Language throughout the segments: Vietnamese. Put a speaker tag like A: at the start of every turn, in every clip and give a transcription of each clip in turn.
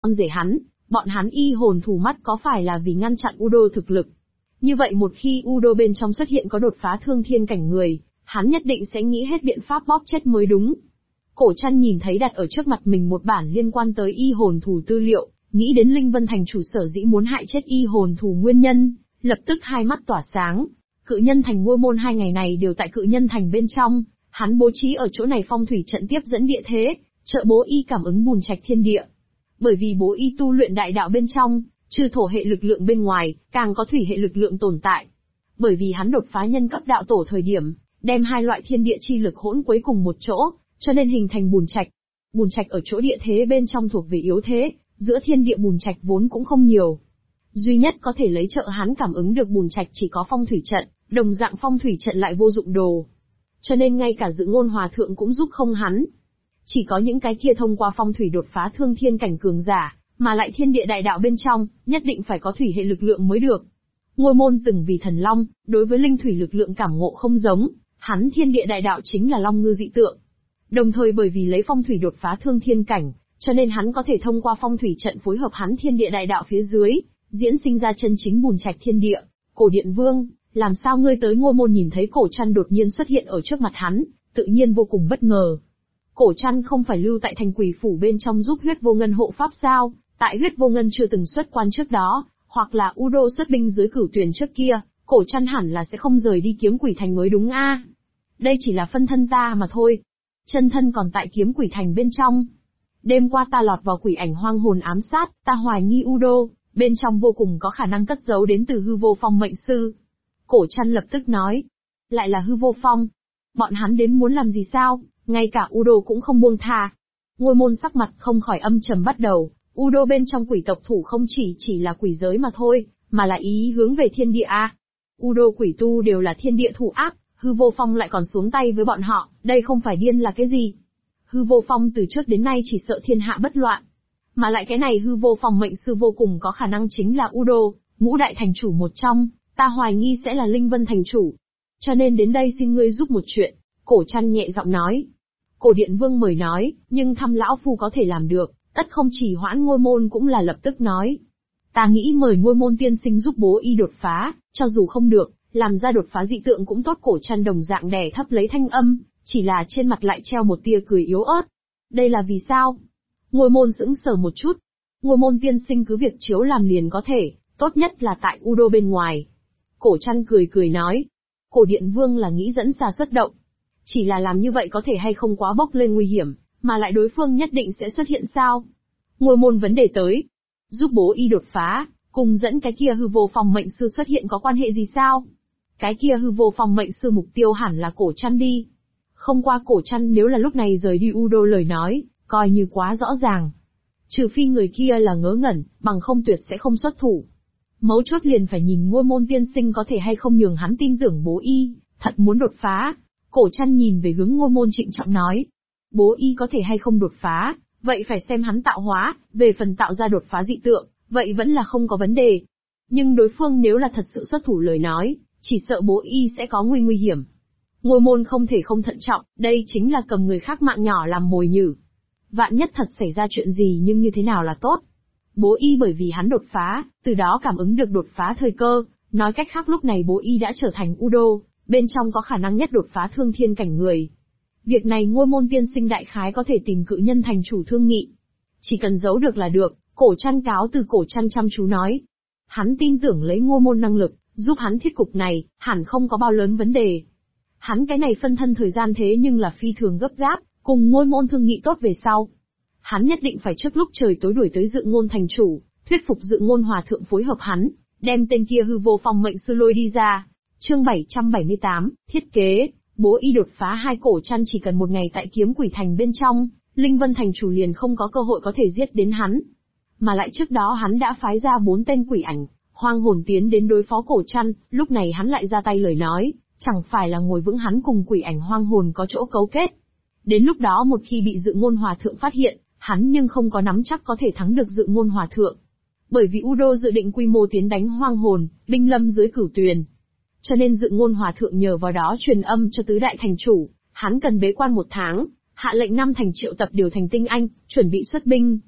A: rể hắn, bọn hắn y hồn thủ mắt có phải là vì ngăn chặn Udo thực lực. Như vậy một khi Udo bên trong xuất hiện có đột phá thương thiên cảnh người, hắn nhất định sẽ nghĩ hết biện pháp bóp chết mới đúng. Cổ Trăn nhìn thấy đặt ở trước mặt mình một bản liên quan tới y hồn thủ tư liệu, nghĩ đến Linh Vân Thành chủ sở dĩ muốn hại chết y hồn thủ nguyên nhân, lập tức hai mắt tỏa sáng. Cự Nhân Thành Ngôi Môn 2 ngày này đều tại Cự Nhân Thành bên trong, hắn bố trí ở chỗ này phong thủy trận tiếp dẫn địa thế, trợ bố y cảm ứng bùn trạch thiên địa. Bởi vì bố y tu luyện đại đạo bên trong, trừ thổ hệ lực lượng bên ngoài, càng có thủy hệ lực lượng tồn tại. Bởi vì hắn đột phá nhân cấp đạo tổ thời điểm, đem hai loại thiên địa chi lực hỗn quấy cùng một chỗ, cho nên hình thành bùn trạch. Bùn trạch ở chỗ địa thế bên trong thuộc về yếu thế, giữa thiên địa bùn trạch vốn cũng không nhiều. Duy nhất có thể lấy trợ hắn cảm ứng được bùn trạch chỉ có phong thủy trận, đồng dạng phong thủy trận lại vô dụng đồ. Cho nên ngay cả Dự Ngôn Hòa Thượng cũng giúp không hắn. Chỉ có những cái kia thông qua phong thủy đột phá thương thiên cảnh cường giả, mà lại thiên địa đại đạo bên trong, nhất định phải có thủy hệ lực lượng mới được. Ngôi Môn từng vì thần long, đối với linh thủy lực lượng cảm ngộ không giống, hắn thiên địa đại đạo chính là long ngư dị tượng. Đồng thời bởi vì lấy phong thủy đột phá thương thiên cảnh, cho nên hắn có thể thông qua phong thủy trận phối hợp hắn thiên địa đại đạo phía dưới, diễn sinh ra chân chính bùn trạch thiên địa. Cổ Điện Vương, làm sao ngươi tới Ngôi Môn? Nhìn thấy Cổ Trăn đột nhiên xuất hiện ở trước mặt hắn, tự nhiên vô cùng bất ngờ. Cổ Trăn không phải lưu tại thành Quỷ Phủ bên trong giúp Huyết Vô Ngân hộ pháp sao? Tại Huyết Vô Ngân chưa từng xuất quan trước đó, hoặc là Udo xuất binh dưới Cửu Tuyền trước kia, Cổ Trăn hẳn là sẽ không rời đi Kiếm Quỷ Thành mới đúng a. Đây chỉ là phân thân ta mà thôi. Chân thân còn tại Kiếm Quỷ Thành bên trong. Đêm qua ta lọt vào quỷ ảnh hoang hồn ám sát, ta hoài nghi Udo, bên trong vô cùng có khả năng cất giấu đến từ Hư Vô Phong mệnh sư. Cổ Trăn lập tức nói. Lại là Hư Vô Phong. Bọn hắn đến muốn làm gì sao? Ngay cả Udo cũng không buông tha. Ngôi Môn sắc mặt không khỏi âm trầm bắt đầu. Udo bên trong quỷ tộc thủ không chỉ là quỷ giới mà thôi, mà là ý hướng về thiên địa a. Udo quỷ tu đều là thiên địa thủ áp, Hư Vô Phong lại còn xuống tay với bọn họ, đây không phải điên là cái gì? Hư Vô Phong từ trước đến nay chỉ sợ thiên hạ bất loạn. Mà lại cái này Hư Vô Phong mệnh sư vô cùng có khả năng chính là Udo, ngũ đại thành chủ một trong, ta hoài nghi sẽ là Linh Vân thành chủ. Cho nên đến đây xin ngươi giúp một chuyện, Cổ Trăn nhẹ giọng nói. Cổ Điện Vương mời nói, nhưng thăm lão phu có thể làm được, tất không chỉ hoãn. Ngôi Môn cũng là lập tức nói. Ta nghĩ mời Ngôi Môn tiên sinh giúp bố y đột phá, cho dù không được, làm ra đột phá dị tượng cũng tốt. Cổ Trăn đồng dạng đè thấp lấy thanh âm, chỉ là trên mặt lại treo một tia cười yếu ớt. Đây là vì sao? Ngôi Môn sững sờ một chút. Ngôi Môn tiên sinh cứ việc chiếu làm liền có thể, tốt nhất là tại Udo bên ngoài. Cổ Trăn cười nói. Cổ Điện Vương là nghĩ dẫn xa xuất động. Chỉ là làm như vậy có thể hay không quá bốc lên nguy hiểm, mà lại đối phương nhất định sẽ xuất hiện sao? Ngôi Môn vấn đề tới. Giúp bố y đột phá, cùng dẫn cái kia Hư Vô Phong mệnh sư xuất hiện có quan hệ gì sao? Cái kia Hư Vô Phong mệnh sư mục tiêu hẳn là Cổ Trăn đi. Không qua Cổ Trăn nếu là lúc này rời đi Udo lời nói, coi như quá rõ ràng. Trừ phi người kia là ngớ ngẩn, bằng không tuyệt sẽ không xuất thủ. Mấu chốt liền phải nhìn Ngôi Môn tiên sinh có thể hay không nhường hắn tin tưởng bố y, thật muốn đột phá. Cổ Trăn nhìn về hướng Ngôi Môn trịnh trọng nói. Bố y có thể hay không đột phá, vậy phải xem hắn tạo hóa, về phần tạo ra đột phá dị tượng, vậy vẫn là không có vấn đề. Nhưng đối phương nếu là thật sự xuất thủ lời nói, chỉ sợ bố y sẽ có nguy hiểm. Ngôi Môn không thể không thận trọng, đây chính là cầm người khác mạng nhỏ làm mồi nhử. Vạn nhất thật xảy ra chuyện gì nhưng như thế nào là tốt? Bố y bởi vì hắn đột phá, từ đó cảm ứng được đột phá thời cơ, nói cách khác lúc này bố y đã trở thành Udo, bên trong có khả năng nhất đột phá thương thiên cảnh người. Việc này Ngôi Môn tiên sinh đại khái có thể tìm Cự Nhân thành chủ thương nghị. Chỉ cần giấu được là được. Cổ Trăn cáo từ. Cổ Trăn chăm chú nói. Hắn tin tưởng lấy Ngôi Môn năng lực, giúp hắn thiết cục này, hẳn không có bao lớn vấn đề. Hắn cái này phân thân thời gian thế nhưng là phi thường gấp gáp, cùng Ngôi Môn thương nghị tốt về sau. Hắn nhất định phải trước lúc trời tối đuổi tới Dự Ngôn thành chủ, thuyết phục Dự Ngôn hòa thượng phối hợp hắn, đem tên kia Hư Vô Phong mệnh sư lôi đi ra. Chương 778, thiết kế. Bố y đột phá. Hai. Cổ Trăn chỉ cần một ngày tại Kiếm Quỷ Thành bên trong, Linh Vân thành chủ liền không có cơ hội có thể giết đến hắn. Mà lại trước đó hắn đã phái ra 4 tên quỷ ảnh, hoang hồn tiến đến đối phó Cổ Trăn, lúc này hắn lại ra tay lời nói, chẳng phải là ngồi vững hắn cùng quỷ ảnh hoang hồn có chỗ cấu kết. Đến lúc đó một khi bị Dự Ngôn hòa thượng phát hiện, hắn nhưng không có nắm chắc có thể thắng được Dự Ngôn hòa thượng. Bởi vì Udo dự định quy mô tiến đánh hoang hồn, binh lâm dưới Cửu Tuyền. Cho nên Dự Ngôn hòa thượng nhờ vào đó truyền âm cho tứ đại thành chủ, hắn cần bế quan 1 tháng, hạ lệnh 5 thành triệu tập điều thành tinh anh, chuẩn bị xuất binh.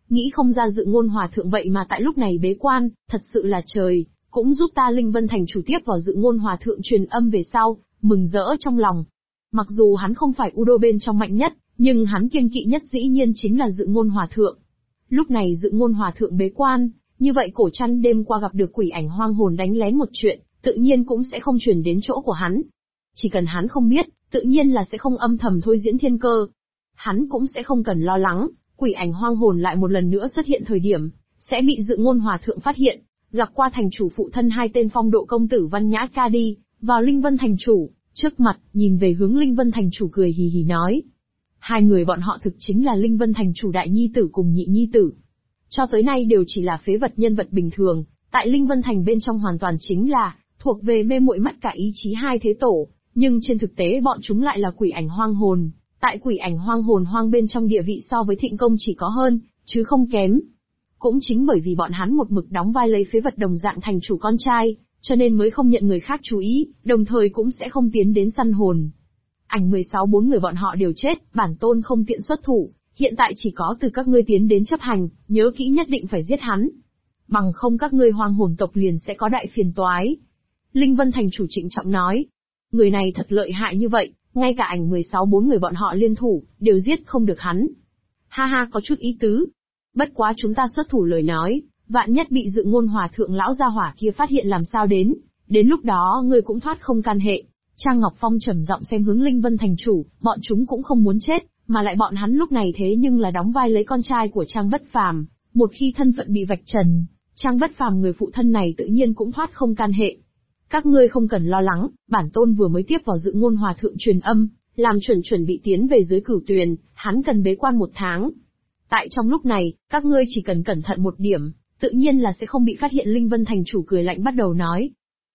A: nghĩ không ra Dự Ngôn Hòa Thượng vậy mà tại lúc này bế quan, thật sự là trời, cũng giúp ta Linh Vân Thành chủ tiếp vào Dự Ngôn Hòa Thượng truyền âm về sau, mừng rỡ trong lòng. Mặc dù hắn không phải Udo bên trong mạnh nhất, nhưng hắn kiêng kỵ nhất dĩ nhiên chính là Dự Ngôn Hòa Thượng. Lúc này Dự Ngôn Hòa Thượng bế quan, như vậy Cổ Trăn đêm qua gặp được quỷ ảnh hoang hồn đánh lén một chuyện, tự nhiên cũng sẽ không truyền đến chỗ của hắn. Chỉ cần hắn không biết, tự nhiên là sẽ không âm thầm thôi diễn thiên cơ. Hắn cũng sẽ không cần lo lắng, quỷ ảnh hoang hồn lại một lần nữa xuất hiện thời điểm, sẽ bị Dự Ngôn Hòa Thượng phát hiện. Gặp qua thành chủ phụ thân hai tên phong độ công tử Văn Nhã Ca đi, vào Linh Vân Thành chủ, trước mặt, nhìn về hướng Linh Vân Thành chủ cười hì hì nói. Hai người bọn họ thực chính là Linh Vân Thành chủ đại nhi tử cùng nhị nhi tử. Cho tới nay đều chỉ là phế vật nhân vật bình thường, tại Linh Vân Thành bên trong hoàn toàn chính là, thuộc về mê muội mất cả ý chí hai thế tổ, nhưng trên thực tế bọn chúng lại là quỷ ảnh hoang hồn. Tại quỷ ảnh hoang hồn hoang bên trong địa vị so với Thịnh Công chỉ có hơn, chứ không kém. Cũng chính bởi vì bọn hắn một mực đóng vai lấy phế vật đồng dạng thành chủ con trai, cho nên mới không nhận người khác chú ý, đồng thời cũng sẽ không tiến đến săn hồn. Ảnh 16 bốn người bọn họ đều chết, bản tôn không tiện xuất thủ, hiện tại chỉ có từ các ngươi tiến đến chấp hành, nhớ kỹ nhất định phải giết hắn. Bằng không các ngươi hoang hồn tộc liền sẽ có đại phiền toái. Linh Vân Thành chủ trịnh trọng nói. Người này thật lợi hại như vậy, ngay cả ảnh 16 bốn người bọn họ liên thủ, đều giết không được hắn. Ha ha, có chút ý tứ. Bất quá chúng ta xuất thủ lời nói, vạn nhất bị Dự Ngôn Hòa Thượng lão gia hỏa kia phát hiện làm sao đến lúc đó ngươi cũng thoát không can hệ. Trang Ngọc Phong trầm giọng xem hướng Linh Vân Thành chủ, bọn chúng cũng không muốn chết, mà lại bọn hắn lúc này thế nhưng là đóng vai lấy con trai của Trang Bất Phàm, một khi thân phận bị vạch trần, Trang Bất Phàm người phụ thân này tự nhiên cũng thoát không can hệ. Các ngươi không cần lo lắng, bản tôn vừa mới tiếp vào Dự Ngôn Hòa Thượng truyền âm, làm chuẩn bị tiến về dưới Cửu Tuyền, hắn cần bế quan 1 tháng. Tại trong lúc này, các ngươi chỉ cần cẩn thận một điểm, tự nhiên là sẽ không bị phát hiện. Linh Vân Thành chủ cười lạnh bắt đầu nói.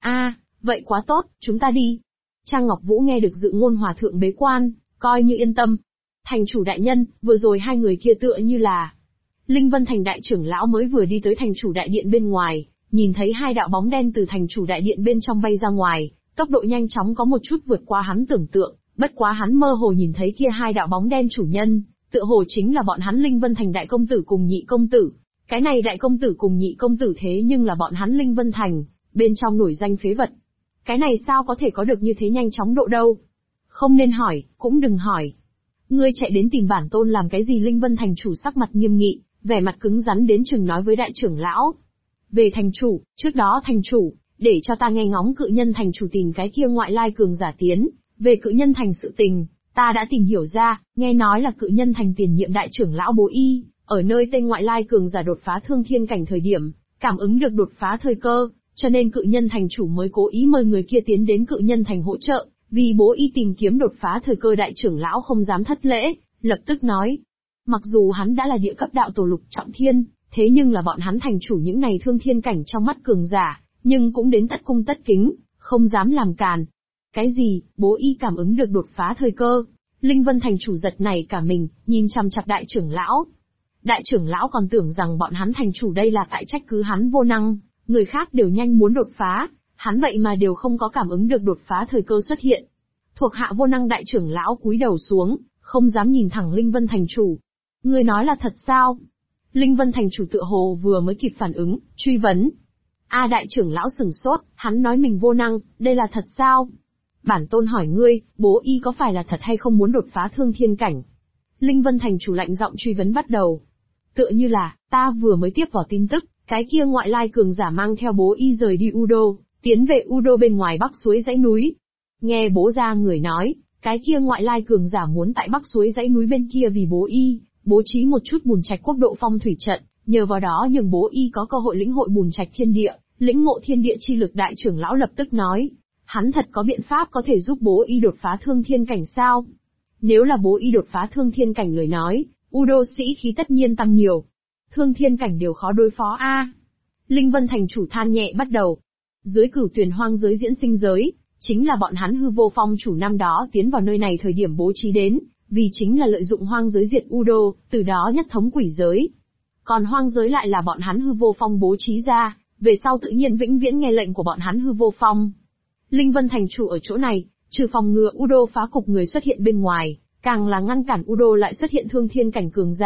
A: Vậy quá tốt, chúng ta đi. Trang Ngọc Vũ nghe được Dự Ngôn Hòa Thượng bế quan, coi như yên tâm. Thành chủ đại nhân, vừa rồi hai người kia tựa như là... Linh Vân Thành đại trưởng lão mới vừa đi tới thành chủ đại điện bên ngoài, nhìn thấy hai đạo bóng đen từ thành chủ đại điện bên trong bay ra ngoài, tốc độ nhanh chóng có một chút vượt qua hắn tưởng tượng, bất quá hắn mơ hồ nhìn thấy kia hai đạo bóng đen chủ nhân, tựa hồ chính là bọn hắn Linh Vân Thành đại công tử cùng nhị công tử. Cái này đại công tử cùng nhị công tử thế nhưng là bọn hắn Linh Vân Thành, bên trong nổi danh phế vật. Cái này sao có thể có được như thế nhanh chóng độ đâu? Không nên hỏi, cũng đừng hỏi. Ngươi chạy đến tìm bản tôn làm cái gì? Linh Vân Thành chủ sắc mặt nghiêm nghị, vẻ mặt cứng rắn đến chừng nói với đại trưởng lão. Về thành chủ, trước đó thành chủ, để cho ta nghe ngóng Cự Nhân Thành chủ tìm cái kia ngoại lai cường giả tiến, về Cự Nhân Thành sự tình, ta đã tìm hiểu ra, nghe nói là Cự Nhân Thành tiền nhiệm đại trưởng lão Bố Y, ở nơi tên ngoại lai cường giả đột phá thương thiên cảnh thời điểm, cảm ứng được đột phá thời cơ, cho nên Cự Nhân Thành chủ mới cố ý mời người kia tiến đến Cự Nhân Thành hỗ trợ, vì Bố Y tìm kiếm đột phá thời cơ. Đại trưởng lão không dám thất lễ, lập tức nói. Mặc dù hắn đã là địa cấp đạo tổ lục trọng thiên, thế nhưng là bọn hắn thành chủ những này thương thiên cảnh trong mắt cường giả, nhưng cũng đến tất cung tất kính, không dám làm càn. Cái gì? Bố Y cảm ứng được đột phá thời cơ? Linh Vân Thành chủ giật nảy cả mình, nhìn chằm chằm đại trưởng lão. Đại trưởng lão còn tưởng rằng bọn hắn thành chủ đây là tại trách cứ hắn vô năng, người khác đều nhanh muốn đột phá, hắn vậy mà đều không có cảm ứng được đột phá thời cơ xuất hiện. Thuộc hạ vô năng. Đại trưởng lão cúi đầu xuống, không dám nhìn thẳng Linh Vân Thành chủ. Ngươi nói là thật sao? Linh Vân Thành chủ tựa hồ vừa mới kịp phản ứng, truy vấn. Đại trưởng lão sửng sốt, hắn nói mình vô năng, đây là thật sao? Bản tôn hỏi ngươi, Bố Y có phải là thật hay không muốn đột phá thương thiên cảnh? Linh Vân Thành chủ lạnh giọng truy vấn bắt đầu. Tựa như là, ta vừa mới tiếp vào tin tức, cái kia ngoại lai cường giả mang theo Bố Y rời đi Udo, tiến về Udo bên ngoài Bắc suối dãy núi. Nghe bố ra người nói, cái kia ngoại lai cường giả muốn tại Bắc suối dãy núi bên kia vì Bố Y, bố trí một chút Bùn Trạch quốc độ phong thủy trận, nhờ vào đó nhường Bố Y có cơ hội lĩnh hội Bùn Trạch thiên địa, lĩnh ngộ thiên địa chi lực. Đại trưởng lão lập tức nói, hắn thật có biện pháp có thể giúp Bố Y đột phá thương thiên cảnh sao? Nếu là Bố Y đột phá thương thiên cảnh lời nói, Udo sĩ khí tất nhiên tăng nhiều. Thương thiên cảnh đều khó đối phó Linh Vân Thành chủ than nhẹ bắt đầu. Dưới Cửu Tuyền hoang giới diễn sinh giới, chính là bọn hắn Hư Vô Phong chủ năm đó tiến vào nơi này thời điểm bố trí đến, vì chính là lợi dụng hoang giới diệt Udo, từ đó nhất thống quỷ giới. Còn hoang giới lại là bọn hắn Hư Vô Phong bố trí ra, về sau tự nhiên vĩnh viễn nghe lệnh của bọn hắn Hư Vô Phong. Linh Vân Thành chủ ở chỗ này, trừ phòng ngừa Udo phá cục người xuất hiện bên ngoài, càng là ngăn cản Udo lại xuất hiện thương thiên cảnh cường giả,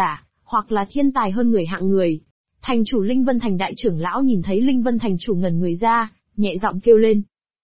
A: hoặc là thiên tài hơn người hạng người. Thành chủ Linh Vân Thành đại trưởng lão nhìn thấy Linh Vân Thành chủ ngẩn người ra, nhẹ giọng kêu lên.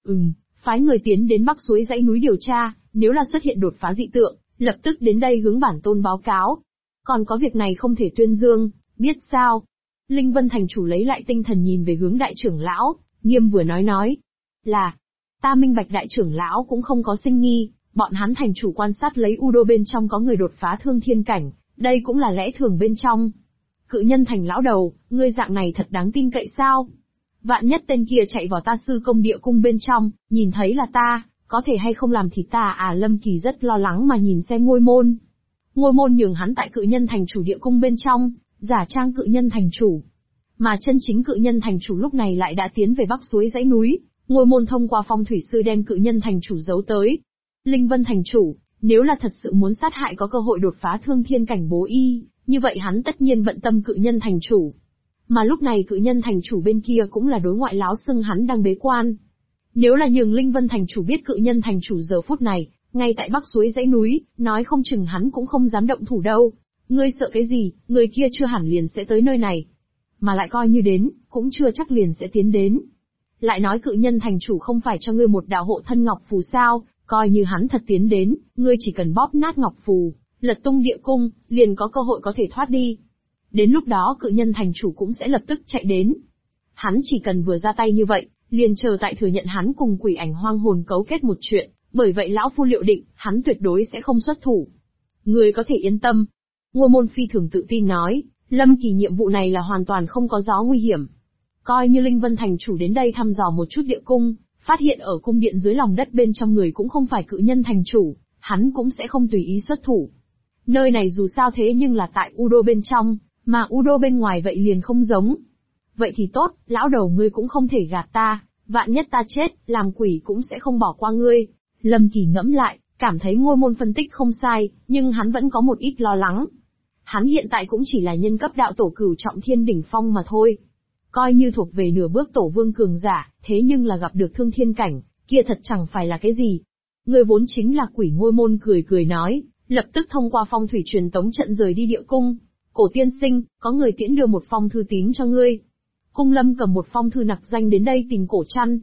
A: Phái người tiến đến bắc suối dãy núi điều tra, nếu là xuất hiện đột phá dị tượng, lập tức đến đây hướng bản tôn báo cáo. Còn có việc này không thể tuyên dương, biết sao? Linh Vân Thành chủ lấy lại tinh thần nhìn về hướng đại trưởng lão, nghiêm vừa nói. Là, ta minh bạch đại trưởng lão cũng không có sinh nghi, bọn hắn thành chủ quan sát lấy Udo bên trong có người đột phá thương thiên cảnh, đây cũng là lẽ thường bên trong. Cự nhân thành lão đầu, ngươi dạng này thật đáng tin cậy sao? Vạn nhất tên kia chạy vào ta sư công địa cung bên trong, nhìn thấy là ta, có thể hay không làm thịt ta à? Lâm Kỳ rất lo lắng mà nhìn xem Ngôi Môn. Ngôi Môn nhường hắn tại cự nhân thành chủ địa cung bên trong, giả trang cự nhân thành chủ. Mà chân chính cự nhân thành chủ lúc này lại đã tiến về bắc suối dãy núi, Ngôi Môn thông qua phong thủy sư đem cự nhân thành chủ giấu tới. Linh Vân thành chủ, nếu là thật sự muốn sát hại có cơ hội đột phá thương thiên cảnh bố y, như vậy hắn tất nhiên bận tâm cự nhân thành chủ. Mà lúc này cự nhân thành chủ bên kia cũng là đối ngoại láo xưng hắn đang bế quan. Nếu là nhường Linh Vân thành chủ biết cự nhân thành chủ giờ phút này, ngay tại bắc suối dãy núi, nói không chừng hắn cũng không dám động thủ đâu. Ngươi sợ cái gì, người kia chưa hẳn liền sẽ tới nơi này. Mà lại coi như đến, cũng chưa chắc liền sẽ tiến đến. Lại nói cự nhân thành chủ không phải cho ngươi một đạo hộ thân ngọc phù sao, coi như hắn thật tiến đến, ngươi chỉ cần bóp nát ngọc phù, lật tung địa cung, liền có cơ hội có thể thoát đi. Đến lúc đó cự nhân thành chủ cũng sẽ lập tức chạy đến. Hắn chỉ cần vừa ra tay như vậy, liền chờ tại thừa nhận hắn cùng quỷ ảnh hoang hồn cấu kết một chuyện, bởi vậy lão phu liệu định, hắn tuyệt đối sẽ không xuất thủ. Ngươi có thể yên tâm. Ngô Môn phi thường tự tin nói, Lâm Kỳ nhiệm vụ này là hoàn toàn không có gió nguy hiểm. Coi như Linh Vân thành chủ đến đây thăm dò một chút địa cung, phát hiện ở cung điện dưới lòng đất bên trong người cũng không phải cự nhân thành chủ, hắn cũng sẽ không tùy ý xuất thủ. Nơi này dù sao thế nhưng là tại Udo bên trong, mà Udo bên ngoài vậy liền không giống. Vậy thì tốt, lão đầu ngươi cũng không thể gạt ta, vạn nhất ta chết, làm quỷ cũng sẽ không bỏ qua ngươi. Lâm Kỳ ngẫm lại, cảm thấy Ngôi Môn phân tích không sai, nhưng hắn vẫn có một ít lo lắng. Hắn hiện tại cũng chỉ là nhân cấp đạo tổ cửu trọng thiên đỉnh phong mà thôi. Coi như thuộc về nửa bước tổ vương cường giả, thế nhưng là gặp được thương thiên cảnh, kia thật chẳng phải là cái gì. Người vốn chính là quỷ. Ngôi Môn cười nói, lập tức thông qua phong thủy truyền tống trận rời đi địa cung. Cổ tiên sinh, có người tiễn đưa một phong thư tín cho ngươi. Cung Lâm cầm một phong thư nặc danh đến đây tìm Cổ Trăn.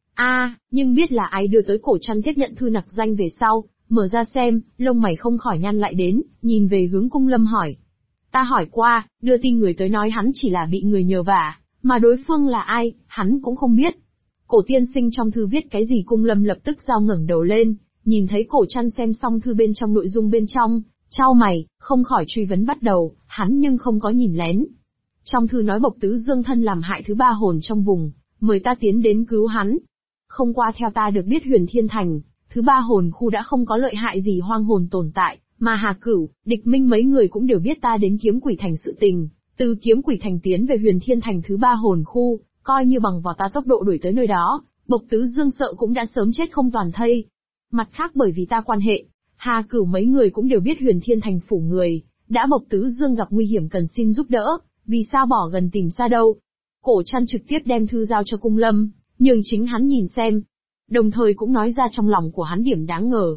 A: Nhưng biết là ai đưa tới? Cổ Trăn tiếp nhận thư nặc danh về sau, mở ra xem, lông mày không khỏi nhăn lại đến, nhìn về hướng Cung Lâm hỏi. Ta hỏi qua, đưa tin người tới nói hắn chỉ là bị người nhờ vả, mà đối phương là ai, hắn cũng không biết. Cổ tiên sinh trong thư viết cái gì? Cung Lâm lập tức giao ngẩng đầu lên, nhìn thấy Cổ Trăn xem xong thư bên trong nội dung bên trong, chau mày, không khỏi truy vấn bắt đầu, hắn nhưng không có nhìn lén. Trong thư nói Bộc Tứ Dương thân làm hại thứ 3 hồn trong vùng, mời ta tiến đến cứu hắn. Không qua theo ta được biết Huyền Thiên Thành, thứ 3 hồn khu đã không có lợi hại gì hoang hồn tồn tại, mà Hà Cửu, Địch Minh mấy người cũng đều biết ta đến Kiếm Quỷ Thành sự tình, từ Kiếm Quỷ Thành tiến về Huyền Thiên Thành thứ 3 hồn khu, coi như bằng vào ta tốc độ đuổi tới nơi đó, Bộc Tứ Dương sợ cũng đã sớm chết không toàn thây. Mặt khác bởi vì ta quan hệ, Hà Cửu mấy người cũng đều biết Huyền Thiên Thành phủ người, đã Bộc Tứ Dương gặp nguy hiểm cần xin giúp đỡ, vì sao bỏ gần tìm xa đâu. Cổ Trăn trực tiếp đem thư giao cho Cung Lâm, nhường chính hắn nhìn xem. Đồng thời cũng nói ra trong lòng của hắn điểm đáng ngờ.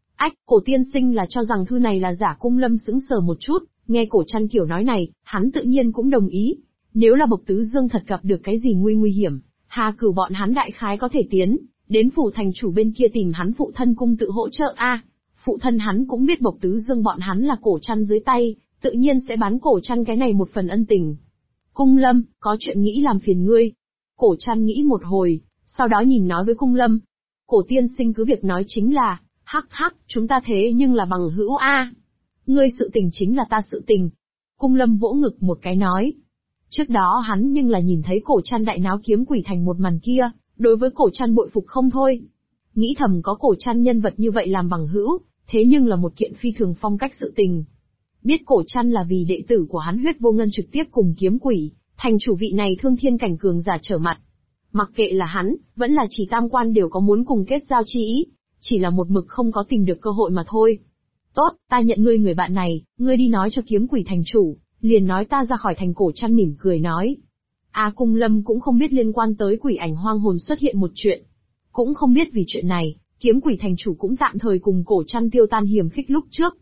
A: Cổ tiên sinh là cho rằng thư này là giả? Cung Lâm sững sờ một chút, nghe Cổ Trăn kiểu nói này, hắn tự nhiên cũng đồng ý. Nếu là Bộc Tứ Dương thật gặp được cái gì nguy hiểm, Hà Cửu bọn hắn đại khái có thể tiến đến phủ thành chủ bên kia tìm hắn phụ thân cung tự hỗ trợ Phụ thân hắn cũng biết Bộc Tứ Dương bọn hắn là Cổ Trăn dưới tay, tự nhiên sẽ bán Cổ Trăn cái này một phần ân tình. Cung Lâm, có chuyện nghĩ làm phiền ngươi. Cổ Trăn nghĩ một hồi, sau đó nhìn nói với Cung Lâm. Cổ tiên sinh cứ việc nói chính là, chúng ta thế nhưng là bằng hữu Ngươi sự tình chính là ta sự tình. Cung Lâm vỗ ngực một cái nói. Trước đó hắn nhưng là nhìn thấy Cổ Trăn đại náo Kiếm Quỷ Thành một màn kia, đối với Cổ Trăn bội phục không thôi. Nghĩ thầm có Cổ Trăn nhân vật như vậy làm bằng hữu, thế nhưng là một kiện phi thường phong cách sự tình. Biết Cổ Trăn là vì đệ tử của hắn Huyết Vô Ngân trực tiếp cùng Kiếm Quỷ Thành chủ vị này thương thiên cảnh cường giả trở mặt. Mặc kệ là hắn, vẫn là chỉ tam quan đều có muốn cùng kết giao chi ý, chỉ là một mực không có tìm được cơ hội mà thôi. Tốt, ta nhận ngươi người bạn này, ngươi đi nói cho Kiếm Quỷ Thành chủ, liền nói ta ra khỏi thành. Cổ Trăn mỉm cười nói. Cung Lâm cũng không biết liên quan tới quỷ ảnh hoang hồn xuất hiện một chuyện. Cũng không biết vì chuyện này, Kiếm Quỷ Thành chủ cũng tạm thời cùng Cổ Trăn tiêu tan hiểm khích lúc trước.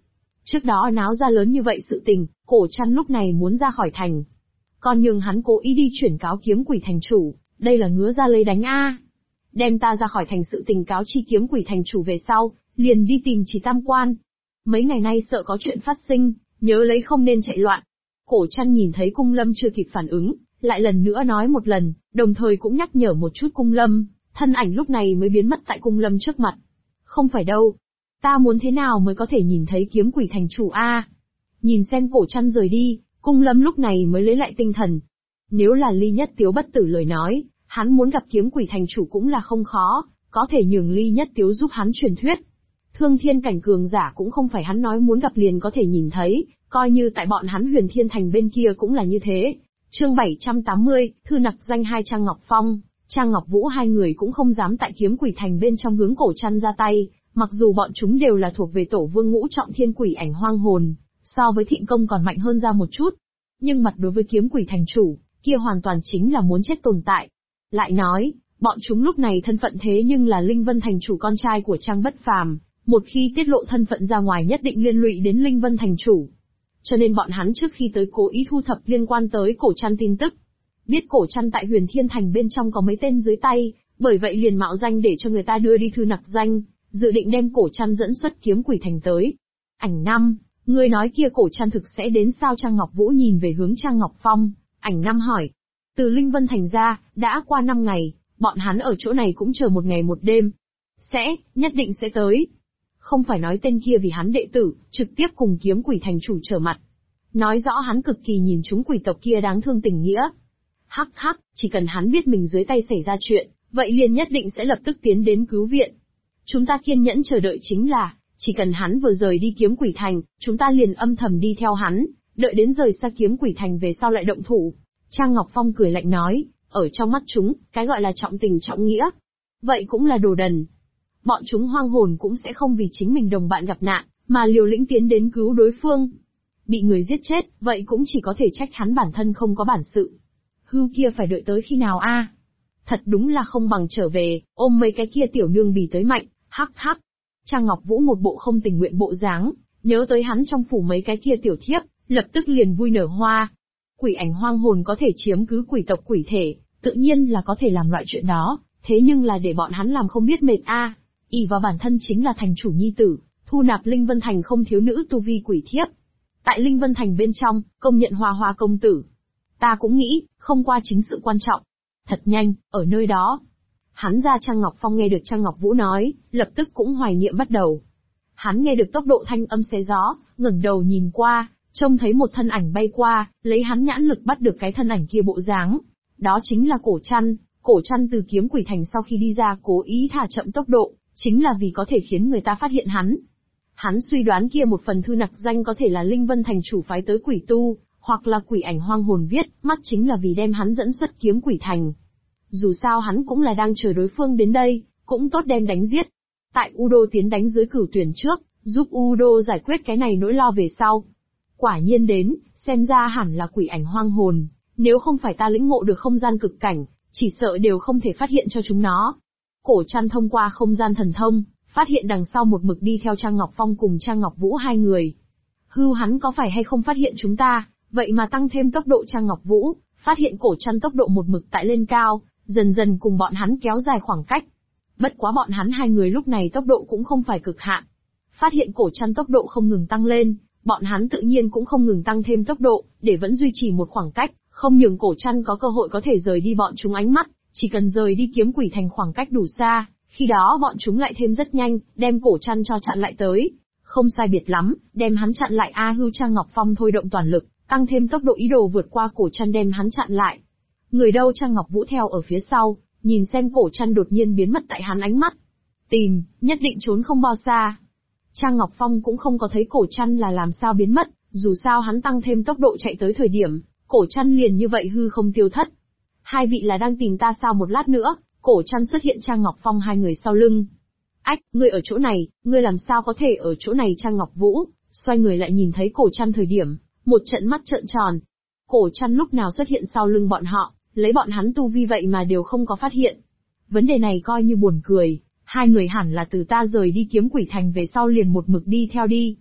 A: Trước đó náo ra lớn như vậy sự tình, Cổ Trăn lúc này muốn ra khỏi thành. Còn nhường hắn cố ý đi chuyển cáo Kiếm Quỷ thành chủ, đây là ngứa ra lấy đánh a. Đem ta ra khỏi thành sự tình cáo chi Kiếm Quỷ thành chủ về sau, liền đi tìm Chỉ Tam Quan. Mấy ngày nay sợ có chuyện phát sinh, nhớ lấy không nên chạy loạn. Cổ Trăn nhìn thấy Cung Lâm chưa kịp phản ứng, lại lần nữa nói một lần, đồng thời cũng nhắc nhở một chút Cung Lâm, thân ảnh lúc này mới biến mất tại Cung Lâm trước mặt. Không phải đâu. Ta muốn thế nào mới có thể nhìn thấy Kiếm Quỷ thành chủ a? Nhìn xem Cổ Trăn rời đi, Cung Lâm lúc này mới lấy lại tinh thần. Nếu là Ly Nhất Tiếu bất tử lời nói, hắn muốn gặp Kiếm Quỷ thành chủ cũng là không khó, có thể nhường Ly Nhất Tiếu giúp hắn truyền thuyết. Thương thiên cảnh cường giả cũng không phải hắn nói muốn gặp liền có thể nhìn thấy, coi như tại bọn hắn Huyền Thiên thành bên kia cũng là như thế. Chương 780, thư nặc danh hai Trang Ngọc Phong, Trang Ngọc Vũ hai người cũng không dám tại Kiếm Quỷ thành bên trong hướng Cổ Trăn ra tay, mặc dù bọn chúng đều là thuộc về tổ vương ngũ trọng thiên quỷ ảnh hoang hồn, so với Thịnh Công còn mạnh hơn ra một chút. Nhưng mặt đối với Kiếm Quỷ thành chủ, kia hoàn toàn chính là muốn chết tồn tại. Lại nói, bọn chúng lúc này thân phận thế nhưng là Linh Vân thành chủ con trai của Trang Bất Phàm, một khi tiết lộ thân phận ra ngoài nhất định liên lụy đến Linh Vân thành chủ. Cho nên bọn hắn trước khi tới cố ý thu thập liên quan tới Cổ Trăn tin tức. Biết Cổ Trăn tại Huyền Thiên thành bên trong có mấy tên dưới tay, bởi vậy liền mạo danh để cho người ta đưa đi thư nặc danh, dự định đem Cổ Trăn dẫn xuất Kiếm Quỷ thành tới. Ảnh năm, người nói kia Cổ Trăn thực sẽ đến sao? Trang Ngọc Vũ nhìn về hướng Trang Ngọc Phong, Ảnh năm hỏi. Từ Linh Vân thành ra, đã qua 5 ngày, bọn hắn ở chỗ này cũng chờ một ngày một đêm. Nhất định sẽ tới. Không phải nói tên kia vì hắn đệ tử, trực tiếp cùng Kiếm Quỷ thành chủ trở mặt. Nói rõ hắn cực kỳ nhìn chúng quỷ tộc kia đáng thương tình nghĩa. Hắc hắc, chỉ cần hắn biết mình dưới tay xảy ra chuyện, vậy liền nhất định sẽ lập tức tiến đến cứu viện. Chúng ta kiên nhẫn chờ đợi chính là, chỉ cần hắn vừa rời đi Kiếm Quỷ thành, chúng ta liền âm thầm đi theo hắn, đợi đến rời xa Kiếm Quỷ thành về sau lại động thủ. Trang Ngọc Phong cười lạnh nói, ở trong mắt chúng, cái gọi là trọng tình trọng nghĩa. Vậy cũng là đồ đần. Bọn chúng hoang hồn cũng sẽ không vì chính mình đồng bạn gặp nạn, mà liều lĩnh tiến đến cứu đối phương. Bị người giết chết, vậy cũng chỉ có thể trách hắn bản thân không có bản sự. Hưu kia phải đợi tới khi nào a? Thật đúng là không bằng trở về, ôm mấy cái kia tiểu nương bì tới mạnh, hắc hắc. Trang Ngọc Vũ một bộ không tình nguyện bộ dáng, nhớ tới hắn trong phủ mấy cái kia tiểu thiếp, lập tức liền vui nở hoa. Quỷ ảnh hoang hồn có thể chiếm cứ quỷ tộc quỷ thể, tự nhiên là có thể làm loại chuyện đó, thế nhưng là để bọn hắn làm không biết mệt a. ỷ vào bản thân chính là thành chủ nhi tử, thu nạp Linh Vân thành không thiếu nữ tu vi quỷ thiếp. Tại Linh Vân thành bên trong, công nhận Hoa Hoa công tử. Ta cũng nghĩ, không qua chính sự quan trọng. Thật nhanh, ở nơi đó. Hắn ra Trang Ngọc Phong nghe được Trang Ngọc Vũ nói, lập tức cũng hoài niệm bắt đầu. Hắn nghe được tốc độ thanh âm xé gió, ngẩng đầu nhìn qua, trông thấy một thân ảnh bay qua, lấy hắn nhãn lực bắt được cái thân ảnh kia bộ dáng. Đó chính là Cổ Trăn. Cổ Trăn từ Kiếm Quỷ thành sau khi đi ra cố ý thả chậm tốc độ, chính là vì có thể khiến người ta phát hiện hắn. Hắn suy đoán kia một phần thư nặc danh có thể là Linh Vân thành chủ phái tới quỷ tu, hoặc là quỷ ảnh hoang hồn viết, mắt chính là vì đem hắn dẫn xuất Kiếm Quỷ thành. Dù sao hắn cũng là đang chờ đối phương đến đây, cũng tốt đem đánh giết. Tại Udo tiến đánh dưới cửu tuyển trước, giúp Udo giải quyết cái này nỗi lo về sau. Quả nhiên đến, xem ra hẳn là quỷ ảnh hoang hồn, nếu không phải ta lĩnh ngộ được không gian cực cảnh, chỉ sợ đều không thể phát hiện cho chúng nó. Cổ Trăn thông qua không gian thần thông, phát hiện đằng sau một mực đi theo Trang Ngọc Phong cùng Trang Ngọc Vũ hai người. Hắn có phải hay không phát hiện chúng ta, vậy mà tăng thêm tốc độ Trang Ngọc Vũ, phát hiện Cổ Trăn tốc độ một mực tại lên cao, dần dần cùng bọn hắn kéo dài khoảng cách. Bất quá bọn hắn hai người lúc này tốc độ cũng không phải cực hạn. Phát hiện Cổ Trăn tốc độ không ngừng tăng lên, bọn hắn tự nhiên cũng không ngừng tăng thêm tốc độ, để vẫn duy trì một khoảng cách, không nhường Cổ Trăn có cơ hội có thể rời đi bọn chúng ánh mắt, chỉ cần rời đi Kiếm Quỷ thành khoảng cách đủ xa, khi đó bọn chúng lại thêm rất nhanh, đem Cổ Trăn cho chặn lại tới. Không sai biệt lắm, đem hắn chặn lại Trang Ngọc Phong thôi động toàn lực, tăng thêm tốc độ ý đồ vượt qua Cổ Trăn đem hắn chặn lại. Người đâu? Trang Ngọc Vũ theo ở phía sau, nhìn xem Cổ Trăn đột nhiên biến mất tại hắn ánh mắt. Tìm, nhất định trốn không bao xa. Trang Ngọc Phong cũng không có thấy Cổ Trăn là làm sao biến mất, dù sao hắn tăng thêm tốc độ chạy tới thời điểm, Cổ Trăn liền như vậy hư không tiêu thất. Hai vị là đang tìm ta sao? Một lát nữa, Cổ Trăn xuất hiện Trang Ngọc Phong hai người sau lưng. Ách, ngươi ở chỗ này, ngươi làm sao có thể ở chỗ này? Trang Ngọc Vũ xoay người lại nhìn thấy Cổ Trăn thời điểm, một trận mắt trợn tròn. Cổ Trăn lúc nào xuất hiện sau lưng bọn họ, lấy bọn hắn tu vi vậy mà đều không có phát hiện. Vấn đề này coi như buồn cười, hai người hẳn là từ ta rời đi Kiếm Quỷ thành về sau liền một mực đi theo đi.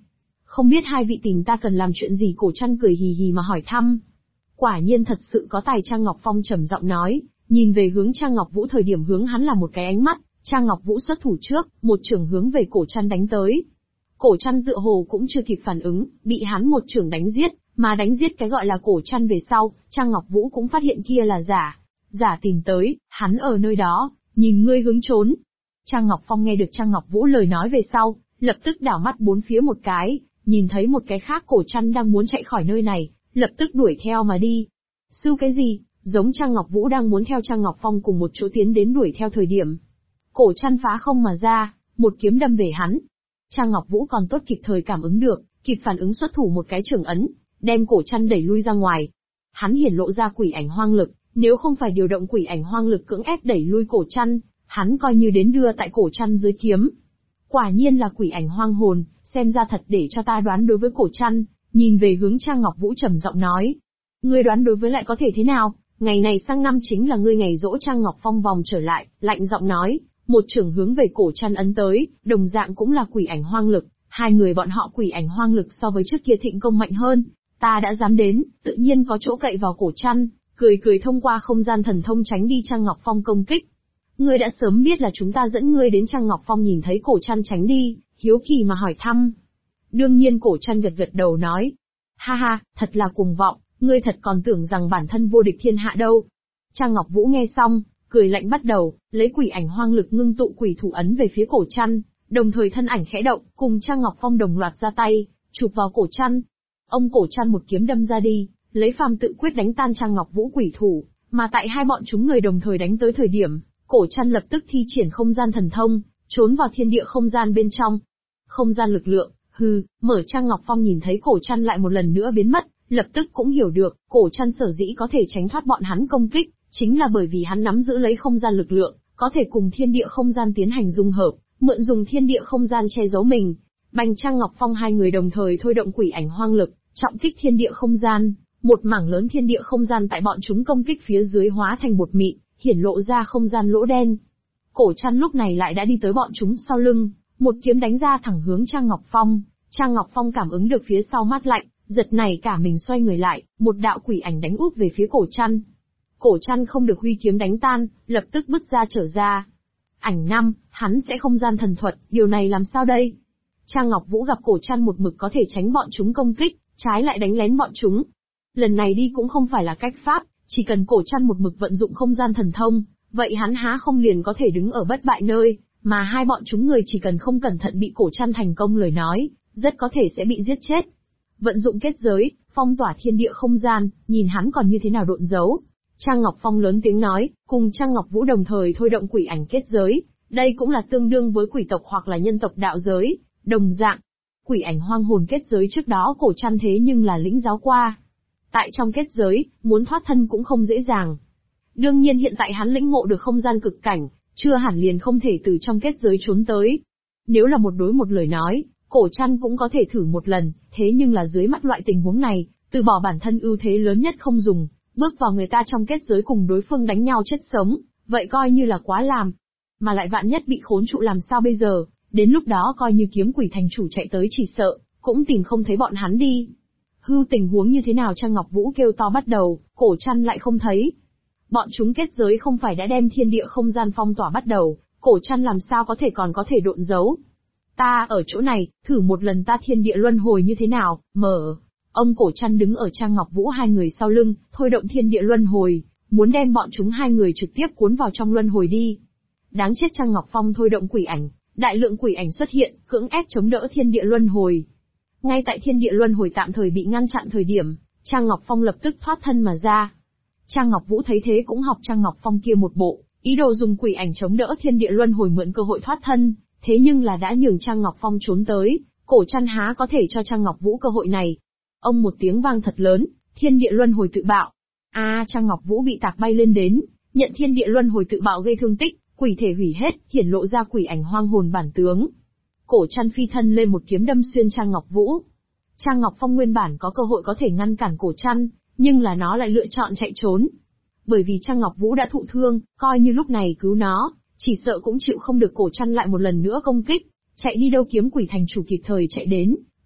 A: Không biết hai vị tìm ta cần làm chuyện gì? Cổ Trăn cười hì hì mà hỏi thăm. Quả nhiên thật sự có tài. Trang Ngọc Phong trầm giọng nói, nhìn về hướng Trang Ngọc Vũ, thời điểm hướng hắn là một cái ánh mắt. Trang Ngọc Vũ xuất thủ trước, một chưởng hướng về Cổ Trăn đánh tới. Cổ Trăn tựa hồ cũng chưa kịp phản ứng, bị hắn một chưởng đánh giết, mà đánh giết cái gọi là Cổ Trăn về sau, Trang Ngọc Vũ cũng phát hiện kia là giả. Giả tìm tới, hắn ở nơi đó, nhìn ngươi hướng trốn. Trang Ngọc Phong nghe được Trang Ngọc Vũ lời nói về sau, lập tức đảo mắt bốn phía một cái, nhìn thấy một cái khác Cổ Trăn đang muốn chạy khỏi nơi này, lập tức đuổi theo mà đi. Sư cái gì? Giống Trang Ngọc Vũ đang muốn theo Trang Ngọc Phong cùng một chỗ tiến đến đuổi theo thời điểm. Cổ Trăn phá không mà ra, một kiếm đâm về hắn. Trang Ngọc Vũ còn tốt kịp thời cảm ứng được, kịp phản ứng xuất thủ một cái trường ấn, đem Cổ Trăn đẩy lui ra ngoài. Hắn hiển lộ ra quỷ ảnh hoang lực, nếu không phải điều động quỷ ảnh hoang lực cưỡng ép đẩy lui Cổ Trăn, hắn coi như đến đưa tại Cổ Trăn dưới kiếm. Quả nhiên là quỷ ảnh hoang hồn, xem ra thật để cho ta đoán đối với Cổ Trăn. Nhìn về hướng Trang Ngọc Vũ trầm giọng nói, ngươi đoán đối với lại có thể thế nào? Ngày này sang năm chính là ngươi ngày giỗ. Trang Ngọc Phong vòng trở lại, lạnh giọng nói, một chưởng hướng về Cổ Trăn ấn tới, đồng dạng cũng là quỷ ảnh hoang lực. Hai người bọn họ quỷ ảnh hoang lực so với trước kia thịnh công mạnh hơn. Ta đã dám đến, tự nhiên có chỗ cậy vào Cổ Trăn, cười cười thông qua không gian thần thông tránh đi Trang Ngọc Phong công kích. Ngươi đã sớm biết là chúng ta dẫn ngươi đến. Trang Ngọc Phong nhìn thấy Cổ Trăn tránh đi, hiếu kỳ mà hỏi thăm. Đương nhiên. Cổ Trăn gật gật đầu nói, ha ha, thật là cuồng vọng, ngươi thật còn tưởng rằng bản thân vô địch thiên hạ đâu. Trang Ngọc Vũ nghe xong, cười lạnh bắt đầu, lấy quỷ ảnh hoang lực ngưng tụ quỷ thủ ấn về phía Cổ Trăn, đồng thời thân ảnh khẽ động, cùng Trang Ngọc Phong đồng loạt ra tay, chụp vào Cổ Trăn. Ông Cổ Trăn một kiếm đâm ra đi, lấy phàm tự quyết đánh tan Trang Ngọc Vũ quỷ thủ, mà tại hai bọn chúng người đồng thời đánh tới thời điểm, Cổ Trăn lập tức thi triển không gian thần thông, trốn vào thiên địa không gian bên trong. Không gian lực lượng, mở. Trang Ngọc Phong nhìn thấy Cổ Trăn lại một lần nữa biến mất, lập tức cũng hiểu được, Cổ Trăn sở dĩ có thể tránh thoát bọn hắn công kích, chính là bởi vì hắn nắm giữ lấy không gian lực lượng, có thể cùng thiên địa không gian tiến hành dung hợp, mượn dùng thiên địa không gian che giấu mình. Bành. Trang Ngọc Phong hai người đồng thời thôi động quỷ ảnh hoang lực, trọng kích thiên địa không gian, một mảng lớn thiên địa không gian tại bọn chúng công kích phía dưới hóa thành bột mịn, hiển lộ ra không gian lỗ đen. Cổ Trăn lúc này lại đã đi tới bọn chúng sau lưng, một kiếm đánh ra thẳng hướng Trang Ngọc Phong. Trang Ngọc Phong cảm ứng được phía sau mát lạnh, giật nảy cả mình xoay người lại, một đạo quỷ ảnh đánh úp về phía Cổ Trăn. Cổ Trăn không được huy kiếm đánh tan, lập tức bứt ra trở ra. Ảnh năm, hắn sẽ không gian thần thuật, điều này làm sao đây? Trang Ngọc Vũ gặp Cổ Trăn một mực có thể tránh bọn chúng công kích, trái lại đánh lén bọn chúng. Lần này đi cũng không phải là cách pháp, chỉ cần Cổ Trăn một mực vận dụng không gian thần thông, vậy hắn há không liền có thể đứng ở bất bại nơi, mà hai bọn chúng người chỉ cần không cẩn thận bị Cổ Trăn thành công lời nói, rất có thể sẽ bị giết chết. Vận dụng kết giới, phong tỏa thiên địa không gian, nhìn hắn còn như thế nào độn giấu. Trang Ngọc Phong lớn tiếng nói, cùng Trang Ngọc Vũ đồng thời thôi động quỷ ảnh kết giới, đây cũng là tương đương với quỷ tộc hoặc là nhân tộc đạo giới, đồng dạng. Quỷ ảnh hoang hồn kết giới trước đó Cổ Trăn thế nhưng là lĩnh giáo qua. Tại trong kết giới, muốn thoát thân cũng không dễ dàng. Đương nhiên hiện tại hắn lĩnh ngộ được không gian cực cảnh, chưa hẳn liền không thể từ trong kết giới trốn tới. Nếu là một đối một lời nói, Cổ Trăn cũng có thể thử một lần, thế nhưng là dưới mắt loại tình huống này, từ bỏ bản thân ưu thế lớn nhất không dùng, bước vào người ta trong kết giới cùng đối phương đánh nhau chết sống, vậy coi như là quá làm. Mà lại vạn nhất bị khốn trụ làm sao bây giờ, đến lúc đó coi như kiếm quỷ thành chủ chạy tới chỉ sợ, cũng tìm không thấy bọn hắn đi. Tình huống như thế nào? Trang Ngọc Vũ kêu to bắt đầu, Cổ Trăn lại không thấy. Bọn chúng kết giới không phải đã đem thiên địa không gian phong tỏa bắt đầu, Cổ Trăn làm sao có thể còn có thể độn giấu. Ta ở chỗ này, thử một lần ta thiên địa luân hồi như thế nào, mở. Ông Cổ Trăn đứng ở Trang Ngọc Vũ hai người sau lưng, thôi động thiên địa luân hồi, muốn đem bọn chúng hai người trực tiếp cuốn vào trong luân hồi đi. Đáng chết. Trang Ngọc Phong thôi động quỷ ảnh, đại lượng quỷ ảnh xuất hiện, cưỡng ép chống đỡ thiên địa luân hồi. Ngay tại thiên địa luân hồi tạm thời bị ngăn chặn thời điểm, Trang Ngọc Phong lập tức thoát thân mà ra. Trang Ngọc Vũ thấy thế cũng học Trang Ngọc Phong kia một bộ, ý đồ dùng quỷ ảnh chống đỡ thiên địa luân hồi mượn cơ hội thoát thân, thế nhưng là đã nhường Trang Ngọc Phong trốn tới, Cổ Trăn há có thể cho Trang Ngọc Vũ cơ hội này. Ông một tiếng vang thật lớn, thiên địa luân hồi tự bạo. Trang Ngọc Vũ bị tạc bay lên đến, nhận thiên địa luân hồi tự bạo gây thương tích, quỷ thể hủy hết, hiển lộ ra quỷ ảnh hoang hồn bản tướng. Cổ Trăn phi thân lên một kiếm đâm xuyên Trang Ngọc Vũ. Trang Ngọc Phong nguyên bản có cơ hội có thể ngăn cản Cổ Trăn, nhưng là nó lại lựa chọn chạy trốn. Bởi vì Trang Ngọc Vũ đã thụ thương, coi như lúc này cứu nó, chỉ sợ cũng chịu không được Cổ Trăn lại một lần nữa công kích. Chạy đi đâu? Kiếm quỷ thành chủ kịp thời chạy đến,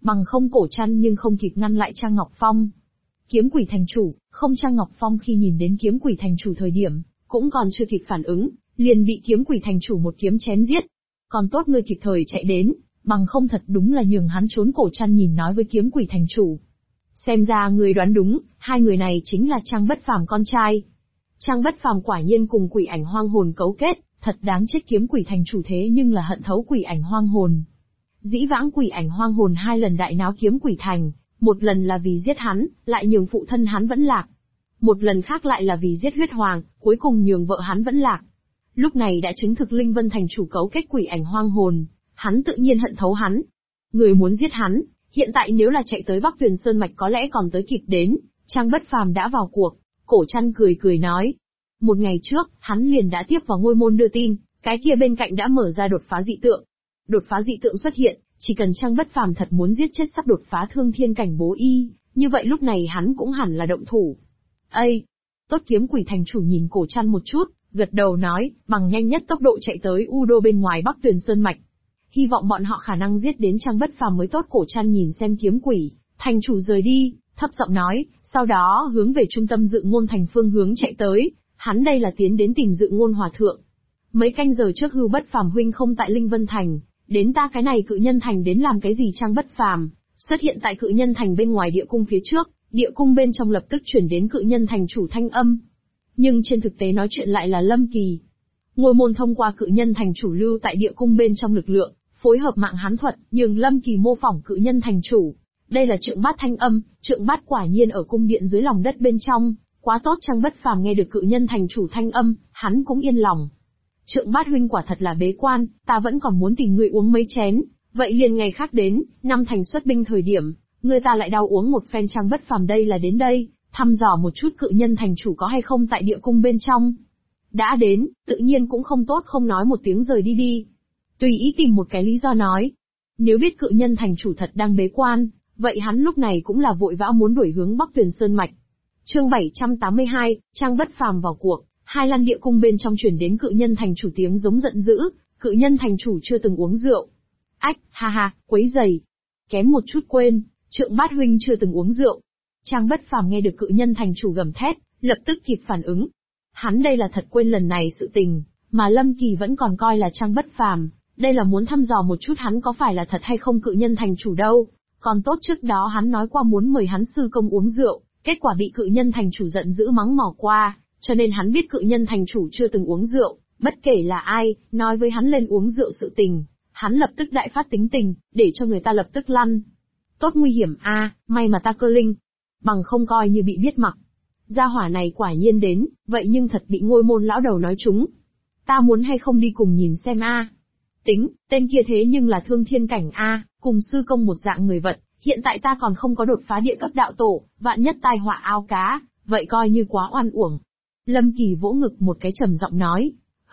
A: bằng không Cổ Trăn nhưng không kịp ngăn lại Trang Ngọc Phong. Kiếm Quỷ thành chủ, không Trang Ngọc Phong khi nhìn đến Kiếm Quỷ thành chủ thời điểm, cũng còn chưa kịp phản ứng, liền bị Kiếm Quỷ thành chủ một kiếm chém giết. Còn tốt ngươi kịp thời chạy đến, bằng không thật đúng là nhường hắn trốn. Cổ Trăn nhìn nói với Kiếm Quỷ thành chủ. Xem ra ngươi đoán đúng, hai người này chính là Trang Bất Phàm con trai. Trang Bất Phàm quả nhiên cùng Quỷ Ảnh Hoang Hồn cấu kết, thật đáng chết. Kiếm Quỷ thành chủ thế nhưng là hận thấu Quỷ Ảnh Hoang Hồn. Dĩ vãng Quỷ Ảnh Hoang Hồn hai lần đại náo Kiếm Quỷ thành, một lần là vì giết hắn, lại nhường phụ thân hắn vẫn lạc. Một lần khác lại là vì giết huyết hoàng, cuối cùng nhường vợ hắn vẫn lạc. Lúc này đã chứng thực Linh Vân thành chủ cấu kết Quỷ Ảnh Hoang Hồn, hắn tự nhiên hận thấu hắn. Người muốn giết hắn, hiện tại nếu là chạy tới Bắc Tuyền Sơn Mạch có lẽ còn tới kịp đến. Trang Bất Phàm đã vào cuộc. Cổ Trăn cười cười nói. Một ngày trước, hắn liền đã tiếp vào ngôi môn đưa tin, cái kia bên cạnh đã mở ra đột phá dị tượng. Đột phá dị tượng xuất hiện, chỉ cần Trang Bất Phàm thật muốn giết chết sắp đột phá thương thiên cảnh bố y, như vậy lúc này hắn cũng hẳn là động thủ. Ây! Tốt. Kiếm Quỷ thành chủ nhìn Cổ Trăn một chút, gật đầu nói, bằng nhanh nhất tốc độ chạy tới U Đô bên ngoài Bắc Tuyền Sơn Mạch. Hy vọng bọn họ khả năng giết đến Trang Bất Phàm mới tốt. Cổ Trăn nhìn xem Kiếm Quỷ thành chủ rời đi, thấp giọng nói, sau đó hướng về trung tâm Dự Ngôn thành phương hướng chạy tới. Hắn đây là tiến đến tìm Dự Ngôn hòa thượng. Mấy canh giờ trước Hưu Bất Phàm huynh không tại Linh Vân thành, đến ta cái này Cự Nhân thành đến làm cái gì? Trang Bất Phàm xuất hiện tại Cự Nhân thành bên ngoài địa cung phía trước, địa cung bên trong lập tức chuyển đến Cự Nhân thành chủ thanh âm. Nhưng trên thực tế nói chuyện lại là Lâm Kỳ. Ngôi môn thông qua Cự Nhân thành chủ lưu tại địa cung bên trong lực lượng, phối hợp mạng hán thuật, nhường Lâm Kỳ mô phỏng Cự Nhân thành chủ. Đây là Trượng Bát thanh âm, Trượng Bát quả nhiên ở cung điện dưới lòng đất bên trong, quá tốt. Trang Bất Phàm nghe được Cự Nhân thành chủ thanh âm, hắn cũng yên lòng. Trượng Bát huynh quả thật là bế quan, ta vẫn còn muốn tìm ngươi uống mấy chén, vậy liền ngày khác đến, năm thành xuất binh thời điểm, ngươi ta lại đau uống một phen. Trang Bất Phàm đây là đến đây, thăm dò một chút Cự Nhân thành chủ có hay không tại địa cung bên trong. Đã đến, tự nhiên cũng không tốt không nói một tiếng rời đi đi. Tùy ý tìm một cái lý do nói. Nếu biết Cự Nhân thành chủ thật đang bế quan, vậy hắn lúc này cũng là vội vã muốn đuổi hướng Bắc Tuyền Sơn Mạch. Chương 782, Trang Bất Phàm vào cuộc. Hai Lan địa cung bên trong truyền đến Cự Nhân thành chủ tiếng giống giận dữ. Cự Nhân thành chủ chưa từng uống rượu. Ách, ha ha, quấy giày. Kém một chút quên, Trượng Bát huynh chưa từng uống rượu. Trang Bất Phàm nghe được Cự Nhân thành chủ gầm thét, lập tức kịp phản ứng. Hắn đây là thật quên lần này sự tình, mà Lâm Kỳ vẫn còn coi là Trang Bất Phàm, đây là muốn thăm dò một chút hắn có phải là thật hay không Cự Nhân thành chủ đâu. Còn tốt trước đó hắn nói qua muốn mời hắn sư công uống rượu, kết quả bị Cự Nhân thành chủ giận dữ mắng mỏ qua, cho nên hắn biết Cự Nhân thành chủ chưa từng uống rượu, bất kể là ai, nói với hắn lên uống rượu sự tình, hắn lập tức đại phát tính tình, để cho người ta lập tức lăn. Tốt nguy hiểm a, may mà ta cơ linh, bằng không coi như bị biết mặc. Gia hỏa này quả nhiên đến, vậy nhưng thật bị ngôi môn lão đầu nói trúng. Ta muốn hay không đi cùng nhìn xem a. Tính, tên kia thế nhưng là thương thiên cảnh a, cùng sư công một dạng người vật, hiện tại ta còn không có đột phá địa cấp đạo tổ, vạn nhất tai họa ao cá, vậy coi như quá oan uổng. Lâm Kỳ vỗ ngực một cái trầm giọng nói,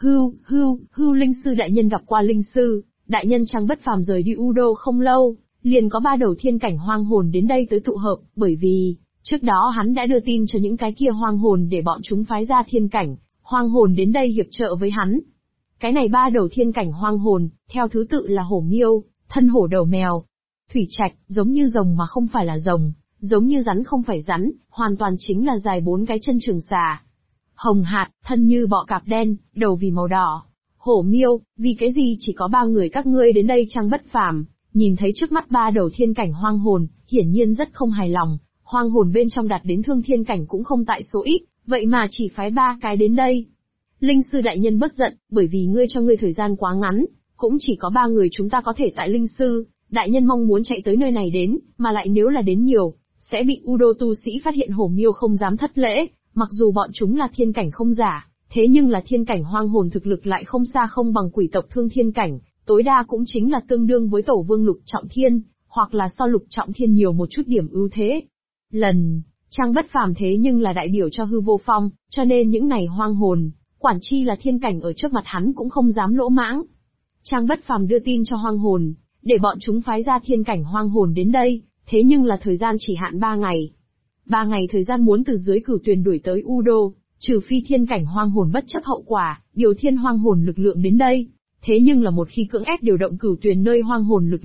A: hưu linh sư đại nhân gặp qua linh sư, đại nhân. Trang Bất Phàm rời đi U Đô không lâu, liền có 3 đầu thiên cảnh hoang hồn đến đây tới tụ hợp, bởi vì, trước đó hắn đã đưa tin cho những cái kia hoang hồn để bọn chúng phái ra thiên cảnh, hoang hồn đến đây hiệp trợ với hắn. Cái này 3 đầu thiên cảnh hoang hồn, theo thứ tự là hổ miêu, thân hổ đầu mèo, thủy trạch, giống như rồng mà không phải là rồng, giống như rắn không phải rắn, hoàn toàn chính là dài 4 cái chân trường xà. Hồng hạt, thân như bọ cạp đen, đầu vì màu đỏ. Hổ miêu, vì cái gì chỉ có 3 người các ngươi đến đây? Trang Bất Phàm nhìn thấy trước mắt 3 đầu thiên cảnh hoang hồn, hiển nhiên rất không hài lòng. Hoang hồn bên trong đạt đến thương thiên cảnh cũng không tại số ít, vậy mà chỉ phái 3 cái đến đây. Linh sư đại nhân bất giận, bởi vì ngươi cho ngươi thời gian quá ngắn, cũng chỉ có 3 người chúng ta có thể tại. Linh sư đại nhân mong muốn chạy tới nơi này đến, mà lại nếu là đến nhiều, sẽ bị U Đô tu sĩ phát hiện. Hổ miêu không dám thất lễ, mặc dù bọn chúng là thiên cảnh không giả, thế nhưng là thiên cảnh hoang hồn thực lực lại không xa không bằng quỷ tộc thương thiên cảnh, tối đa cũng chính là tương đương với tổ vương lục trọng thiên, hoặc là so lục trọng thiên nhiều một chút điểm ưu thế. Trang Bất Phàm thế nhưng là đại biểu cho Hư Vô Phong, cho nên những này hoang hồn, quản chi là thiên cảnh ở trước mặt hắn cũng không dám lỗ mãng. Trang Bất Phàm đưa tin cho hoang hồn, để bọn chúng phái ra thiên cảnh hoang hồn đến đây, thế nhưng là thời gian chỉ hạn 3 ngày. 3 ngày thời gian muốn từ dưới cửu tuyền đuổi tới U Đô, trừ phi thiên cảnh hoang hồn bất chấp hậu quả, điều thiên hoang hồn lực lượng đến đây. Thế nhưng là một khi cưỡng ép điều động cửu tuyền nơi hoang hồn lực lượng,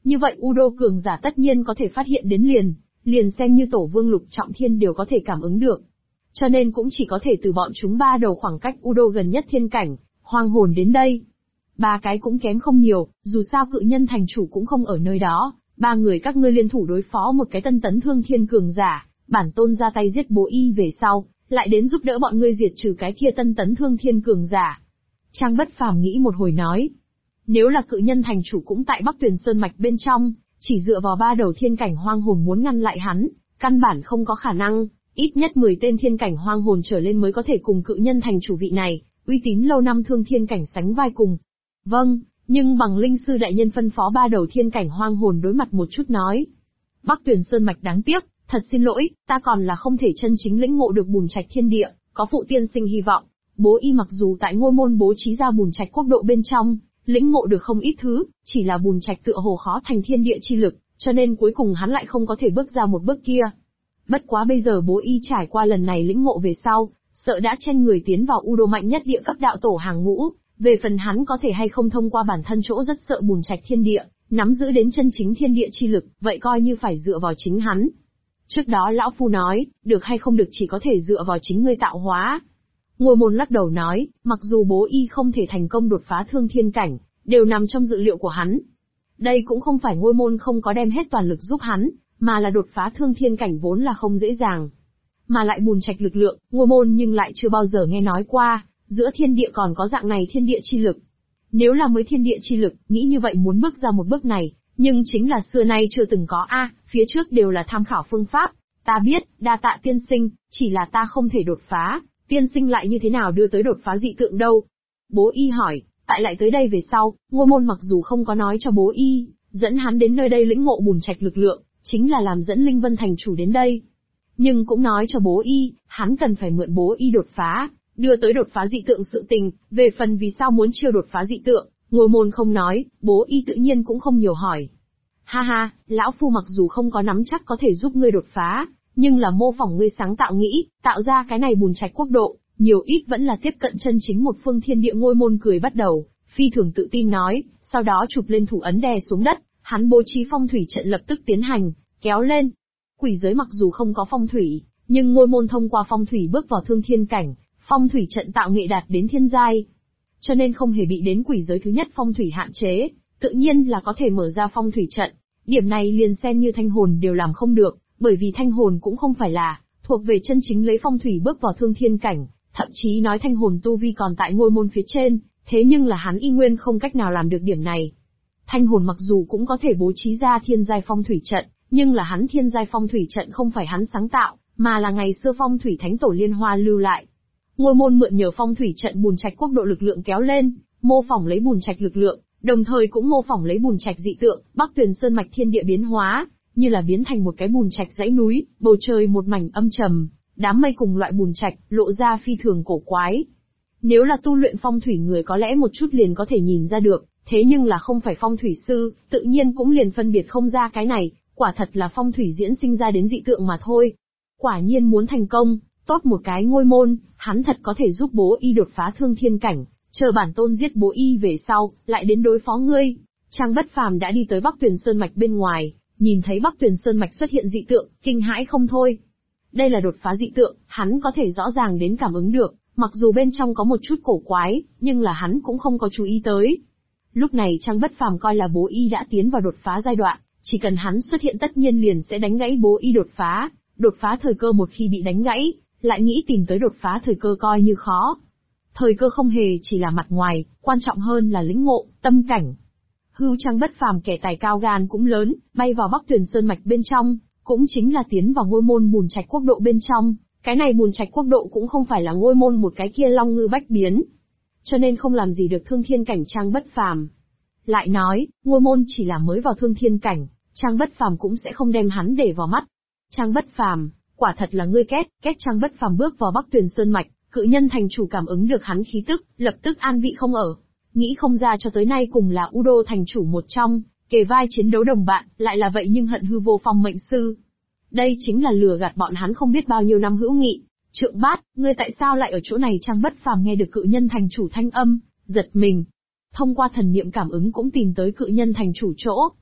A: Như vậy Udo cường giả tất nhiên có thể phát hiện đến liền xem như tổ vương lục trọng thiên đều có thể cảm ứng được. Cho nên cũng chỉ có thể từ bọn chúng ba đầu khoảng cách Udo gần nhất thiên cảnh, hoang hồn đến đây. Ba cái cũng kém không nhiều, dù sao cự nhân thành chủ cũng không ở nơi đó, ba người các ngươi liên thủ đối phó một cái tân tấn thương thiên cường giả, bản tôn ra tay giết bố y về sau, lại đến giúp đỡ bọn ngươi diệt trừ cái kia tân tấn thương thiên cường giả. Trang Bất Phàm nghĩ một hồi nói, nếu là cự nhân thành chủ cũng tại Bắc Tuyền Sơn mạch bên trong, chỉ dựa vào ba đầu thiên cảnh hoang hồn muốn ngăn lại hắn, căn bản không có khả năng, ít nhất 10 tên thiên cảnh hoang hồn trở lên mới có thể cùng cự nhân thành chủ vị này, uy tín lâu năm thương thiên cảnh sánh vai cùng. Vâng, nhưng bằng linh sư đại nhân phân phó ba đầu thiên cảnh hoang hồn đối mặt một chút nói. Bắc Tuyền Sơn mạch đáng tiếc, thật xin lỗi, ta còn là không thể chân chính lĩnh ngộ được bùn trạch thiên địa, có phụ tiên sinh hy vọng. Bố y mặc dù tại ngôi môn bố trí ra bùn trạch quốc độ bên trong, lĩnh ngộ được không ít thứ, chỉ là bùn trạch tựa hồ khó thành thiên địa chi lực, cho nên cuối cùng hắn lại không có thể bước ra một bước kia. Bất quá bây giờ bố y trải qua lần này lĩnh ngộ về sau, sợ đã chen người tiến vào Udo mạnh nhất địa cấp đạo tổ hàng ngũ, về phần hắn có thể hay không thông qua bản thân chỗ rất sợ bùn trạch thiên địa, nắm giữ đến chân chính thiên địa chi lực, vậy coi như phải dựa vào chính hắn. Trước đó lão phu nói, được hay không được chỉ có thể dựa vào chính ngươi tạo hóa. Ngôi môn lắc đầu nói, mặc dù bố y không thể thành công đột phá thương thiên cảnh, đều nằm trong dự liệu của hắn. Đây cũng không phải ngôi môn không có đem hết toàn lực giúp hắn, mà là đột phá thương thiên cảnh vốn là không dễ dàng. Mà lại bùn trạch lực lượng, ngôi môn nhưng lại chưa bao giờ nghe nói qua, giữa thiên địa còn có dạng này thiên địa chi lực. Nếu là mới thiên địa chi lực, nghĩ như vậy muốn bước ra một bước này, nhưng chính là xưa nay chưa từng có phía trước đều là tham khảo phương pháp. Ta biết, đa tạ tiên sinh, chỉ là ta không thể đột phá, tiên sinh lại như thế nào đưa tới đột phá dị tượng đâu? Bố y hỏi, tại lại tới đây về sau, ngôi môn mặc dù không có nói cho bố y, dẫn hắn đến nơi đây lĩnh ngộ bùn trạch lực lượng, chính là làm dẫn Linh Vân thành chủ đến đây. Nhưng cũng nói cho bố y, hắn cần phải mượn bố y đột phá, đưa tới đột phá dị tượng sự tình, về phần vì sao muốn chiêu đột phá dị tượng, ngôi môn không nói, bố y tự nhiên cũng không nhiều hỏi. Ha ha, lão phu mặc dù không có nắm chắc có thể giúp ngươi đột phá, nhưng là mô phỏng ngươi sáng tạo nghĩ, tạo ra cái này bùn trạch quốc độ, nhiều ít vẫn là tiếp cận chân chính một phương thiên địa. Ngôi môn cười bắt đầu, phi thường tự tin nói, sau đó chụp lên thủ ấn đè xuống đất, hắn bố trí phong thủy trận lập tức tiến hành, kéo lên. Quỷ giới mặc dù không có phong thủy, nhưng ngôi môn thông qua phong thủy bước vào thương thiên cảnh, phong thủy trận tạo nghệ đạt đến thiên giai. Cho nên không hề bị đến quỷ giới thứ nhất phong thủy hạn chế, tự nhiên là có thể mở ra phong thủy trận. Điểm này liền xem như thanh hồn đều làm không được, bởi vì thanh hồn cũng không phải là thuộc về chân chính lấy phong thủy bước vào thương thiên cảnh, thậm chí nói thanh hồn tu vi còn tại ngôi môn phía trên, thế nhưng là hắn y nguyên không cách nào làm được điểm này. Thanh hồn mặc dù cũng có thể bố trí ra thiên giai phong thủy trận, nhưng là hắn thiên giai phong thủy trận không phải hắn sáng tạo, mà là ngày xưa phong thủy thánh tổ Liên Hoa lưu lại. Ngôi môn mượn nhờ phong thủy trận bùn trạch quốc độ lực lượng kéo lên, mô phỏng lấy bùn trạch lực lượng, đồng thời cũng mô phỏng lấy bùn trạch dị tượng, Bắc Tuyền Sơn mạch thiên địa biến hóa, như là biến thành một cái bùn trạch dãy núi, bầu trời một mảnh âm trầm, đám mây cùng loại bùn trạch, lộ ra phi thường cổ quái. Nếu là tu luyện phong thủy người có lẽ một chút liền có thể nhìn ra được, thế nhưng là không phải phong thủy sư, tự nhiên cũng liền phân biệt không ra cái này, quả thật là phong thủy diễn sinh ra đến dị tượng mà thôi. Quả nhiên muốn thành công, tốt một cái ngôi môn, hắn thật có thể giúp bố y đột phá thương thiên cảnh, chờ bản tôn giết bố y về sau, lại đến đối phó ngươi. Trang Bất Phàm đã đi tới Bắc Tuyền Sơn mạch bên ngoài, nhìn thấy Bắc Tuyền Sơn mạch xuất hiện dị tượng, kinh hãi không thôi. Đây là đột phá dị tượng, hắn có thể rõ ràng đến cảm ứng được, mặc dù bên trong có một chút cổ quái, nhưng là hắn cũng không có chú ý tới. Lúc này Trang Bất Phàm coi là bố y đã tiến vào đột phá giai đoạn, chỉ cần hắn xuất hiện tất nhiên liền sẽ đánh gãy bố y đột phá thời cơ một khi bị đánh gãy, lại nghĩ tìm tới đột phá thời cơ coi như khó. Thời cơ không hề chỉ là mặt ngoài, quan trọng hơn là lĩnh ngộ, tâm cảnh. Trang Bất Phàm kẻ tài cao gan cũng lớn, bay vào Bắc Tuyền Sơn mạch bên trong, cũng chính là tiến vào ngôi môn bùn trạch quốc độ bên trong. Cái này bùn trạch quốc độ cũng không phải là ngôi môn một cái kia long ngư bách biến, cho nên không làm gì được thương thiên cảnh Trang Bất Phàm. Lại nói, ngôi môn chỉ là mới vào thương thiên cảnh, Trang Bất Phàm cũng sẽ không đem hắn để vào mắt. Trang Bất Phàm, quả thật là ngươi két. Trang Bất Phàm bước vào Bắc Tuyền Sơn mạch, cự nhân thành chủ cảm ứng được hắn khí tức, lập tức an vị không ở. Nghĩ không ra cho tới nay cùng là Udo thành chủ một trong, kề vai chiến đấu đồng bạn, lại là vậy nhưng hận hư vô phong mệnh sư. Đây chính là lừa gạt bọn hắn không biết bao nhiêu năm hữu nghị. Trượng Bát, ngươi tại sao lại ở chỗ này? Trang Bất Phàm nghe được cự nhân thành chủ thanh âm, giật mình. Thông qua thần niệm cảm ứng cũng tìm tới cự nhân thành chủ chỗ.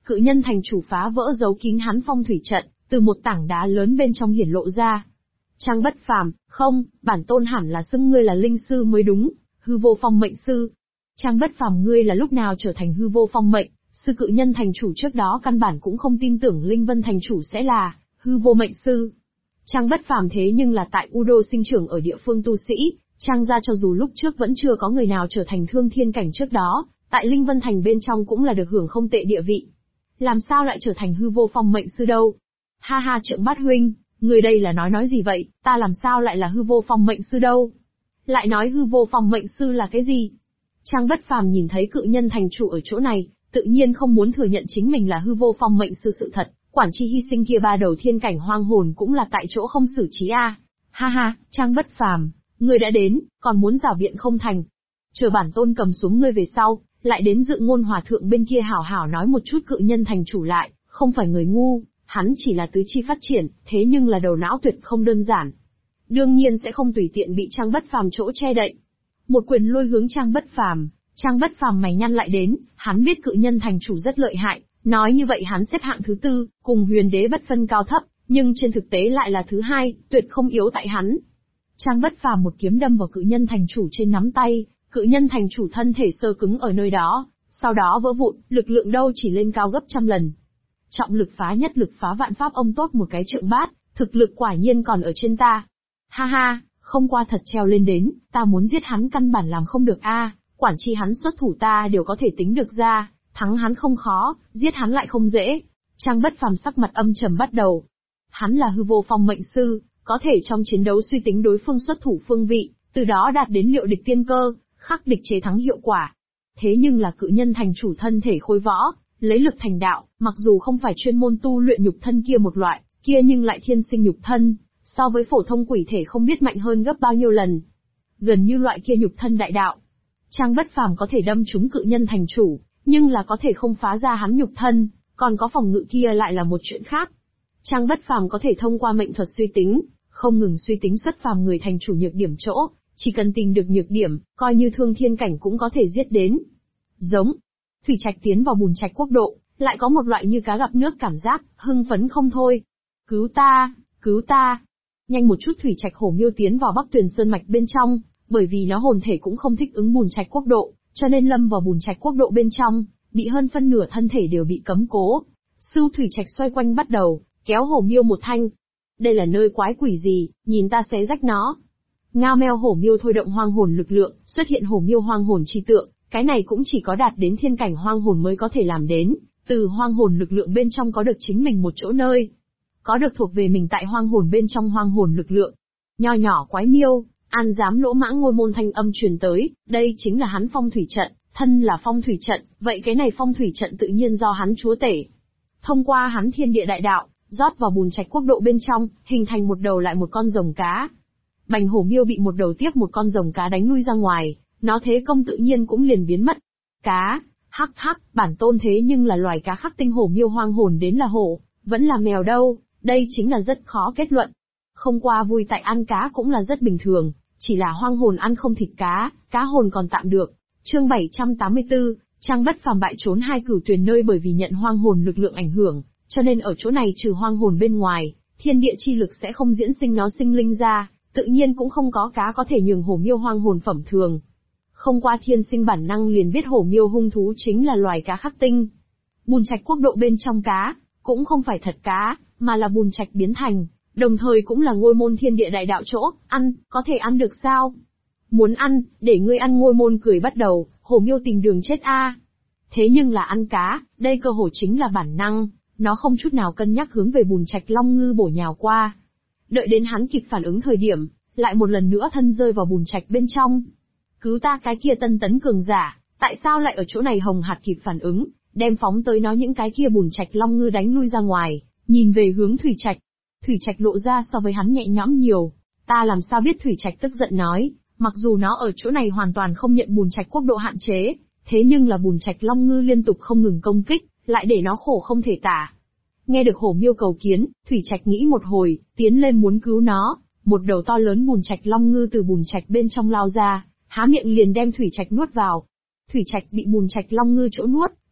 A: Cự nhân thành chủ phá vỡ dấu kín hắn phong thủy trận, từ một tảng đá lớn bên trong hiển lộ ra. Trang Bất Phàm, không, bản tôn hẳn là xưng ngươi là linh sư mới đúng, hư vô phong mệnh sư. Trang Bất Phàm, ngươi là lúc nào trở thành hư vô phong mệnh sư? Cự nhân thành chủ trước đó căn bản cũng không tin tưởng Linh Vân thành chủ sẽ là hư vô mệnh sư. Trang Bất Phàm thế nhưng là tại Udo sinh trưởng ở địa phương tu sĩ, Trang gia cho dù lúc trước vẫn chưa có người nào trở thành thương thiên cảnh trước đó, tại Linh Vân thành bên trong cũng là được hưởng không tệ địa vị. Làm sao lại trở thành hư vô phong mệnh sư đâu? Ha ha, Trượng Bát huynh, người đây là nói gì vậy, ta làm sao lại là hư vô phong mệnh sư đâu? Lại nói hư vô phong mệnh sư là cái gì? Trang Bất Phàm nhìn thấy cự nhân thành chủ ở chỗ này, tự nhiên không muốn thừa nhận chính mình là hư vô phong mệnh sư sự thật, quản chi hy sinh kia ba đầu thiên cảnh hoang hồn cũng là tại chỗ không xử trí a. Ha ha, Trang Bất Phàm, ngươi đã đến, còn muốn rảo biện không thành. Chờ bản tôn cầm xuống ngươi về sau, lại đến Dự Ngôn hòa thượng bên kia hảo hảo nói một chút. Cự nhân thành chủ lại, không phải người ngu, hắn chỉ là tứ chi phát triển, thế nhưng là đầu não tuyệt không đơn giản. Đương nhiên sẽ không tùy tiện bị Trang Bất Phàm chỗ che đậy. Một quyền lôi hướng Trang Bất Phàm, Trang Bất Phàm mày nhăn lại đến, hắn biết cự nhân thành chủ rất lợi hại, nói như vậy hắn xếp hạng thứ tư, cùng Huyền Đế bất phân cao thấp, nhưng trên thực tế lại là thứ hai, tuyệt không yếu tại hắn. Trang Bất Phàm một kiếm đâm vào cự nhân thành chủ trên nắm tay, cự nhân thành chủ thân thể sơ cứng ở nơi đó, sau đó vỡ vụn, lực lượng đâu chỉ lên cao gấp trăm lần. Trọng lực phá nhất lực phá vạn pháp, ông tốt một cái Trượng Bát, thực lực quả nhiên còn ở trên ta. Ha ha, không qua thật treo lên đến, ta muốn giết hắn căn bản làm không được a, quản chi hắn xuất thủ ta đều có thể tính được ra, thắng hắn không khó, giết hắn lại không dễ. Trang Bất Phàm sắc mặt âm trầm bắt đầu. Hắn là hư vô phong mệnh sư, có thể trong chiến đấu suy tính đối phương xuất thủ phương vị, từ đó đạt đến liệu địch tiên cơ, khắc địch chế thắng hiệu quả. Thế nhưng là cự nhân thành chủ thân thể khôi võ, lấy lực thành đạo, mặc dù không phải chuyên môn tu luyện nhục thân kia một loại, kia nhưng lại thiên sinh nhục thân, so với phổ thông quỷ thể không biết mạnh hơn gấp bao nhiêu lần. Gần như loại kia nhục thân đại đạo. Trang Bất Phàm có thể đâm trúng cự nhân thành chủ, nhưng là có thể không phá ra hắn nhục thân, còn có phòng ngự kia lại là một chuyện khác. Trang Bất Phàm có thể thông qua mệnh thuật suy tính, không ngừng suy tính xuất phàm người thành chủ nhược điểm chỗ, chỉ cần tìm được nhược điểm, coi như thương thiên cảnh cũng có thể giết đến. Giống. Thủy Trạch tiến vào Bùn Trạch quốc độ, lại có một loại như cá gặp nước cảm giác, hưng phấn không thôi. Cứu ta, cứu ta. Nhanh một chút. Thủy Trạch hổ miêu tiến vào Bắc Tuyền Sơn mạch bên trong, bởi vì nó hồn thể cũng không thích ứng Bùn Trạch quốc độ, cho nên lâm vào Bùn Trạch quốc độ bên trong, bị hơn phân nửa thân thể đều bị cấm cố. Sưu Thủy Trạch xoay quanh bắt đầu, kéo hổ miêu một thanh. Đây là nơi quái quỷ gì, nhìn ta xé rách nó. Ngao meo hổ miêu thôi động hoang hồn lực lượng, xuất hiện hổ miêu hoang hồn chi tượng, cái này cũng chỉ có đạt đến thiên cảnh hoang hồn mới có thể làm đến, từ hoang hồn lực lượng bên trong có được chính mình một chỗ nơi. Có được thuộc về mình tại hoang hồn bên trong hoang hồn lực lượng. Nho nhỏ quái miêu, an dám lỗ mãng ngôi môn thanh âm truyền tới, đây chính là hắn phong thủy trận, thân là phong thủy trận, vậy cái này phong thủy trận tự nhiên do hắn chúa tể. Thông qua hắn thiên địa đại đạo, rót vào Bùn Trạch quốc độ bên trong, hình thành một đầu lại một con rồng cá. Bành hổ miêu bị một đầu tiếp một con rồng cá đánh lui ra ngoài, nó thế công tự nhiên cũng liền biến mất. Cá, hắc hắc, bản tôn thế nhưng là loài cá khắc tinh. Hổ miêu hoang hồn đến là hổ, vẫn là mèo đâu, đây chính là rất khó kết luận. Không qua vui tại ăn cá cũng là rất bình thường, chỉ là hoang hồn ăn không thịt cá, cá hồn còn tạm được. Chương 784, Trang Bất Phàm bại trốn hai cửu tuyền nơi. Bởi vì nhận hoang hồn lực lượng ảnh hưởng, cho nên ở chỗ này trừ hoang hồn bên ngoài, thiên địa chi lực sẽ không diễn sinh nó sinh linh ra, tự nhiên cũng không có cá có thể nhường hổ miêu hoang hồn phẩm thường. Không qua thiên sinh bản năng liền biết hổ miêu hung thú chính là loài cá khắc tinh. Bùn Trạch quốc độ bên trong cá, cũng không phải thật cá, mà là Bùn Trạch biến thành, đồng thời cũng là ngôi môn thiên địa đại đạo chỗ, ăn, có thể ăn được sao? Muốn ăn, để ngươi ăn. Ngôi môn cười bắt đầu, hổ miêu tìm đường chết a. Thế nhưng là ăn cá, đây cơ hồ chính là bản năng, nó không chút nào cân nhắc hướng về Bùn Trạch long ngư bổ nhào qua. Đợi đến hắn kịp phản ứng thời điểm, lại một lần nữa thân rơi vào Bùn Trạch bên trong. Cứu ta, cái kia tân tấn cường giả, tại sao lại ở chỗ này? Hồng Hạt kịp phản ứng, đem phóng tới nó những cái kia Bùn Trạch long ngư đánh lui ra ngoài, nhìn về hướng Thủy Trạch. Thủy Trạch lộ ra so với hắn nhẹ nhõm nhiều. Ta làm sao biết? Thủy Trạch tức giận nói, mặc dù nó ở chỗ này hoàn toàn không nhận Bùn Trạch quốc độ hạn chế, thế nhưng là Bùn Trạch long ngư liên tục không ngừng công kích, lại để nó khổ không thể tả. Nghe được hổ miêu cầu kiến, Thủy Trạch nghĩ một hồi, tiến lên muốn cứu nó. Một đầu to lớn Bùn Trạch long ngư từ Bùn Trạch bên trong lao ra, há miệng liền đem Thủy Trạch nuốt vào. Thủy Trạch bị Bùn Trạch long ngư chỗ nuốt,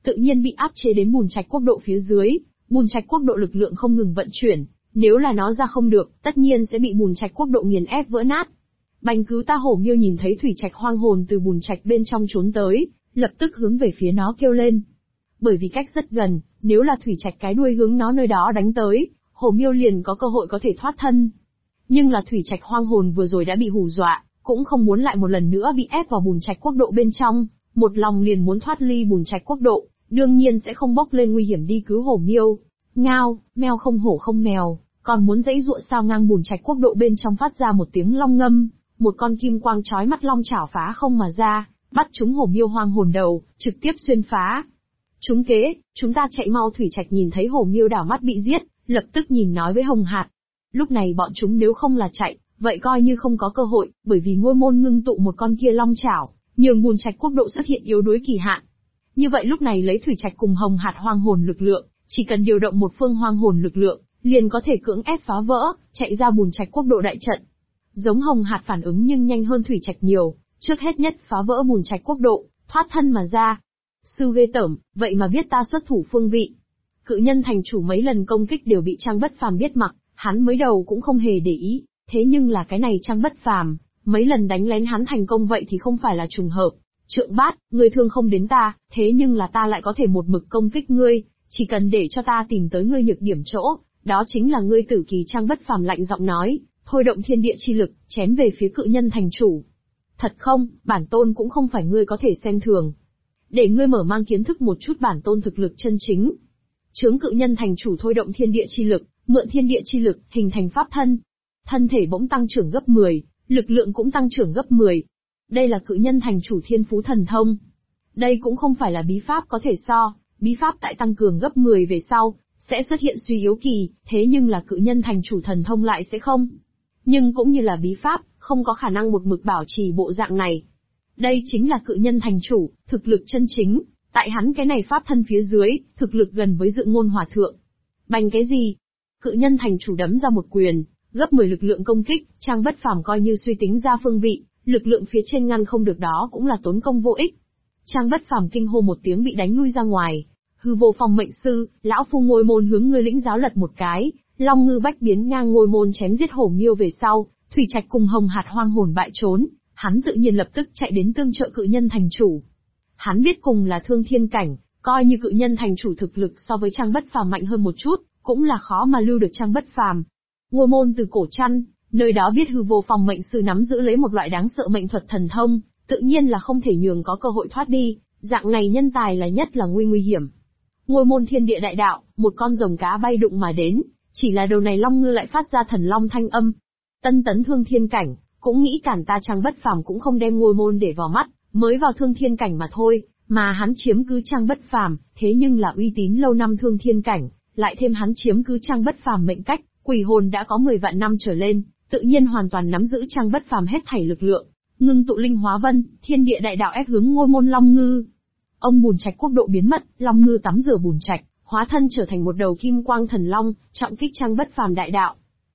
A: tự nhiên bị áp chế đến Bùn Trạch Quốc độ phía dưới. Bùn Trạch Quốc độ lực lượng không ngừng vận chuyển, nếu là nó ra không được, tất nhiên sẽ bị Bùn Trạch Quốc độ nghiền ép vỡ nát. Bành Cứu Ta Hổ Miêu nhìn thấy thủy trạch hoang hồn từ Bùn Trạch bên trong trốn tới, lập tức hướng về phía nó kêu lên. Bởi vì cách rất gần, nếu là thủy trạch cái đuôi hướng nó nơi đó đánh tới, Hổ Miêu liền có cơ hội có thể thoát thân. Nhưng là thủy trạch hoang hồn vừa rồi đã bị hù dọa, cũng không muốn lại một lần nữa bị ép vào Bùn Trạch Quốc độ bên trong, một lòng liền muốn thoát ly Bùn Trạch Quốc độ, đương nhiên sẽ không bốc lên nguy hiểm đi cứu Hổ Miêu. Ngao, meo không hổ không mèo, còn muốn dãy dụa sao ngang Bùn Trạch Quốc độ bên trong phát ra một tiếng long ngâm, một con kim quang chói mắt long chảo phá không mà ra, bắt chúng Hổ Miêu hoang hồn đầu, trực tiếp xuyên phá. Chúng kế, chúng ta chạy mau. Thủy Trạch nhìn thấy Hổ Miêu đảo mắt bị giết, lập tức nhìn nói với Hồng Hạt. Lúc này bọn chúng nếu không là chạy, vậy coi như không có cơ hội, bởi vì Ngôi Môn ngưng tụ một con kia long chảo, nhường Bùn Trạch Quốc độ xuất hiện yếu đuối kỳ hạn. Như vậy lúc này lấy Thủy Trạch cùng Hồng Hạt hoang hồn lực lượng, chỉ cần điều động một phương hoang hồn lực lượng, liền có thể cưỡng ép phá vỡ, chạy ra Bùn Trạch Quốc độ đại trận. Giống Hồng Hạt phản ứng nhưng nhanh hơn Thủy Trạch nhiều, trước hết nhất phá vỡ Bùn Trạch Quốc độ, thoát thân mà ra. Sư ghê tởm, vậy mà biết ta xuất thủ phương vị. Cự Nhân thành chủ mấy lần công kích đều bị Trang Bất Phàm biết mặc, hắn mới đầu cũng không hề để ý, thế nhưng là cái này Trang Bất Phàm, mấy lần đánh lén hắn thành công vậy thì không phải là trùng hợp. Trượng Bát, ngươi thương không đến ta, thế nhưng là ta lại có thể một mực công kích ngươi, chỉ cần để cho ta tìm tới ngươi nhược điểm chỗ, đó chính là ngươi tử kỳ. Trang Bất Phàm lạnh giọng nói, thôi động thiên địa chi lực, chém về phía Cự Nhân thành chủ. Thật không, bản tôn cũng không phải ngươi có thể xem thường. Để ngươi mở mang kiến thức một chút bản tôn thực lực chân chính. Chướng Cự Nhân thành chủ thôi động thiên địa chi lực, mượn thiên địa chi lực, hình thành pháp thân. Thân thể bỗng tăng trưởng gấp 10, lực lượng cũng tăng trưởng gấp 10. Đây là Cự Nhân thành chủ thiên phú thần thông. Đây cũng không phải là bí pháp có thể so, bí pháp tại tăng cường gấp 10 về sau, sẽ xuất hiện suy yếu kỳ, thế nhưng là Cự Nhân thành chủ thần thông lại sẽ không. Nhưng cũng như là bí pháp, không có khả năng một mực bảo trì bộ dạng này. Đây chính là Cự Nhân thành chủ, thực lực chân chính, tại hắn cái này pháp thân phía dưới, thực lực gần với Dự Ngôn Hòa Thượng. Bành cái gì? Cự Nhân thành chủ đấm ra một quyền, gấp 10 lực lượng công kích, Trang Bất Phàm coi như suy tính ra phương vị, lực lượng phía trên ngăn không được đó cũng là tốn công vô ích. Trang Bất Phàm kinh hô một tiếng bị đánh lui ra ngoài. Hư Vô Phong mệnh sư, lão phu Ngôi Môn hướng ngươi lĩnh giáo lật một cái, long ngư bách biến ngang Ngôi Môn chém giết Hổ Miêu về sau, Thủy Trạch cùng Hồng Hạt hoang hồn bại trốn, hắn tự nhiên lập tức chạy đến tương trợ Cự Nhân thành chủ. Hắn biết cùng là thương thiên cảnh, coi như Cự Nhân thành chủ thực lực so với Trang Bất Phàm mạnh hơn một chút, cũng là khó mà lưu được Trang Bất Phàm. Ngôi Môn từ cổ chăn, nơi đó biết Hư Vô Phong mệnh sư nắm giữ lấy một loại đáng sợ mệnh thuật thần thông, tự nhiên là không thể nhường có cơ hội thoát đi, dạng này nhân tài là nhất là nguy hiểm. Ngôi Môn thiên địa đại đạo, một con rồng cá bay đụng mà đến, chỉ là đầu này long ngư lại phát ra thần long thanh âm. Tân tấn thương thiên cảnh, cũng nghĩ cản ta. Trang Bất Phàm cũng không đem Ngôi Môn để vào mắt, mới vào thương thiên cảnh mà thôi, mà hắn chiếm cứ Trang Bất Phàm, thế nhưng là uy tín lâu năm thương thiên cảnh, lại thêm hắn chiếm cứ Trang Bất Phàm mệnh cách, quỷ hồn đã có 10 vạn năm trở lên, tự nhiên hoàn toàn nắm giữ Trang Bất Phàm hết thảy lực lượng, ngưng tụ linh hóa vân, thiên địa đại đạo ép hướng Ngôi Môn long ngư. Ông Bùn Trạch Quốc độ biến mất, long ngư tắm rửa Bùn Trạch, hóa thân trở thành một đầu kim quang thần long, trọng kích Trang Bất Phàm đại đạo.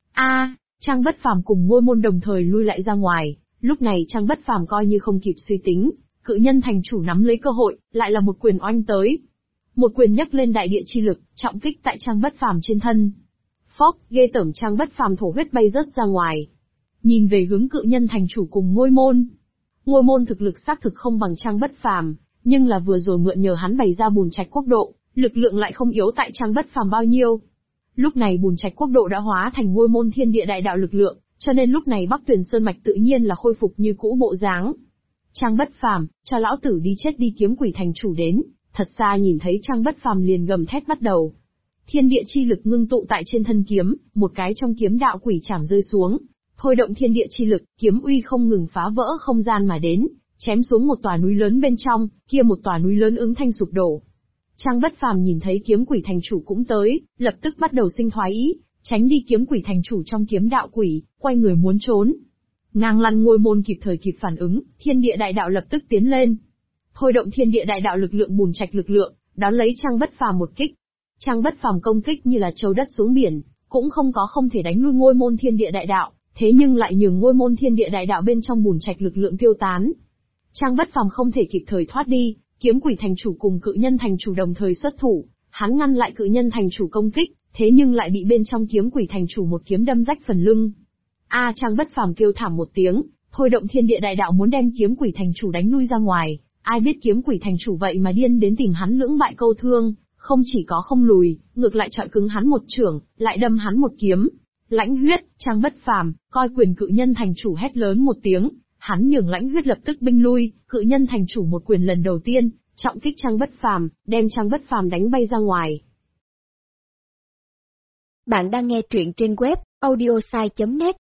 A: Trang Bất Phàm cùng Ngôi Môn đồng thời lui lại ra ngoài, lúc này Trang Bất Phàm coi như không kịp suy tính, Cự Nhân thành chủ nắm lấy cơ hội, lại là một quyền oanh tới. Một quyền nhấc lên đại địa chi lực, trọng kích tại Trang Bất Phàm trên thân. Phốc, ghê tởm. Trang Bất Phàm thổ huyết bay rớt ra ngoài. Nhìn về hướng Cự Nhân thành chủ cùng Ngôi Môn. Ngôi Môn thực lực xác thực không bằng Trang Bất Phàm, nhưng là vừa rồi mượn nhờ hắn bày ra Bùn Trạch Quốc độ, lực lượng lại không yếu tại Trang Bất Phàm bao nhiêu. Lúc này Bùn Trạch Quốc độ đã hóa thành Ngôi Môn thiên địa đại đạo lực lượng, cho nên lúc này Bắc Tuyền Sơn mạch tự nhiên là khôi phục như cũ bộ dáng. Trang Bất Phàm, cho lão tử đi chết đi. Kiếm Quỷ thành chủ đến, thật xa nhìn thấy Trang Bất Phàm liền gầm thét bắt đầu. Thiên địa chi lực ngưng tụ tại trên thân kiếm, một cái trong kiếm đạo quỷ chảm rơi xuống, thôi động thiên địa chi lực, kiếm uy không ngừng phá vỡ không gian mà đến, chém xuống một tòa núi lớn bên trong, kia một tòa núi lớn ứng thanh sụp đổ. Trang Bất Phàm nhìn thấy Kiếm Quỷ thành chủ cũng tới, lập tức bắt đầu sinh thoái ý, tránh đi Kiếm Quỷ thành chủ trong kiếm đạo quỷ, quay người muốn trốn. Ngang Lăn Ngôi Môn kịp thời kịp phản ứng, thiên địa đại đạo lập tức tiến lên. Thôi động thiên địa đại đạo lực lượng Bùn Trạch lực lượng, đón lấy Trang Bất Phàm một kích. Trang Bất Phàm công kích như là châu đất xuống biển, cũng không thể đánh lui Ngôi Môn thiên địa đại đạo, thế nhưng lại nhường Ngôi Môn thiên địa đại đạo bên trong Bùn Trạch lực lượng tiêu tán. Trang Bất Phàm không thể kịp thời thoát đi, Kiếm Quỷ thành chủ cùng Cự Nhân thành chủ đồng thời xuất thủ, hắn ngăn lại Cự Nhân thành chủ công kích, thế nhưng lại bị bên trong Kiếm Quỷ thành chủ một kiếm đâm rách phần lưng. Trang Bất Phàm kêu thảm một tiếng, thôi động thiên địa đại đạo muốn đem Kiếm Quỷ thành chủ đánh lui ra ngoài, ai biết Kiếm Quỷ thành chủ vậy mà điên đến tìm hắn lưỡng bại câu thương, không chỉ có không lùi, ngược lại chọi cứng hắn một chưởng, lại đâm hắn một kiếm. Lãnh huyết, Trang Bất Phàm coi quyền Cự Nhân thành chủ hét lớn một tiếng, hắn nhường Lãnh huyết lập tức binh lui, Cự Nhân thành chủ một quyền lần đầu tiên, trọng kích Trang Bất Phàm, đem Trang Bất Phàm đánh bay ra ngoài.
B: Bạn đang nghe truyện trên web audiosai.net.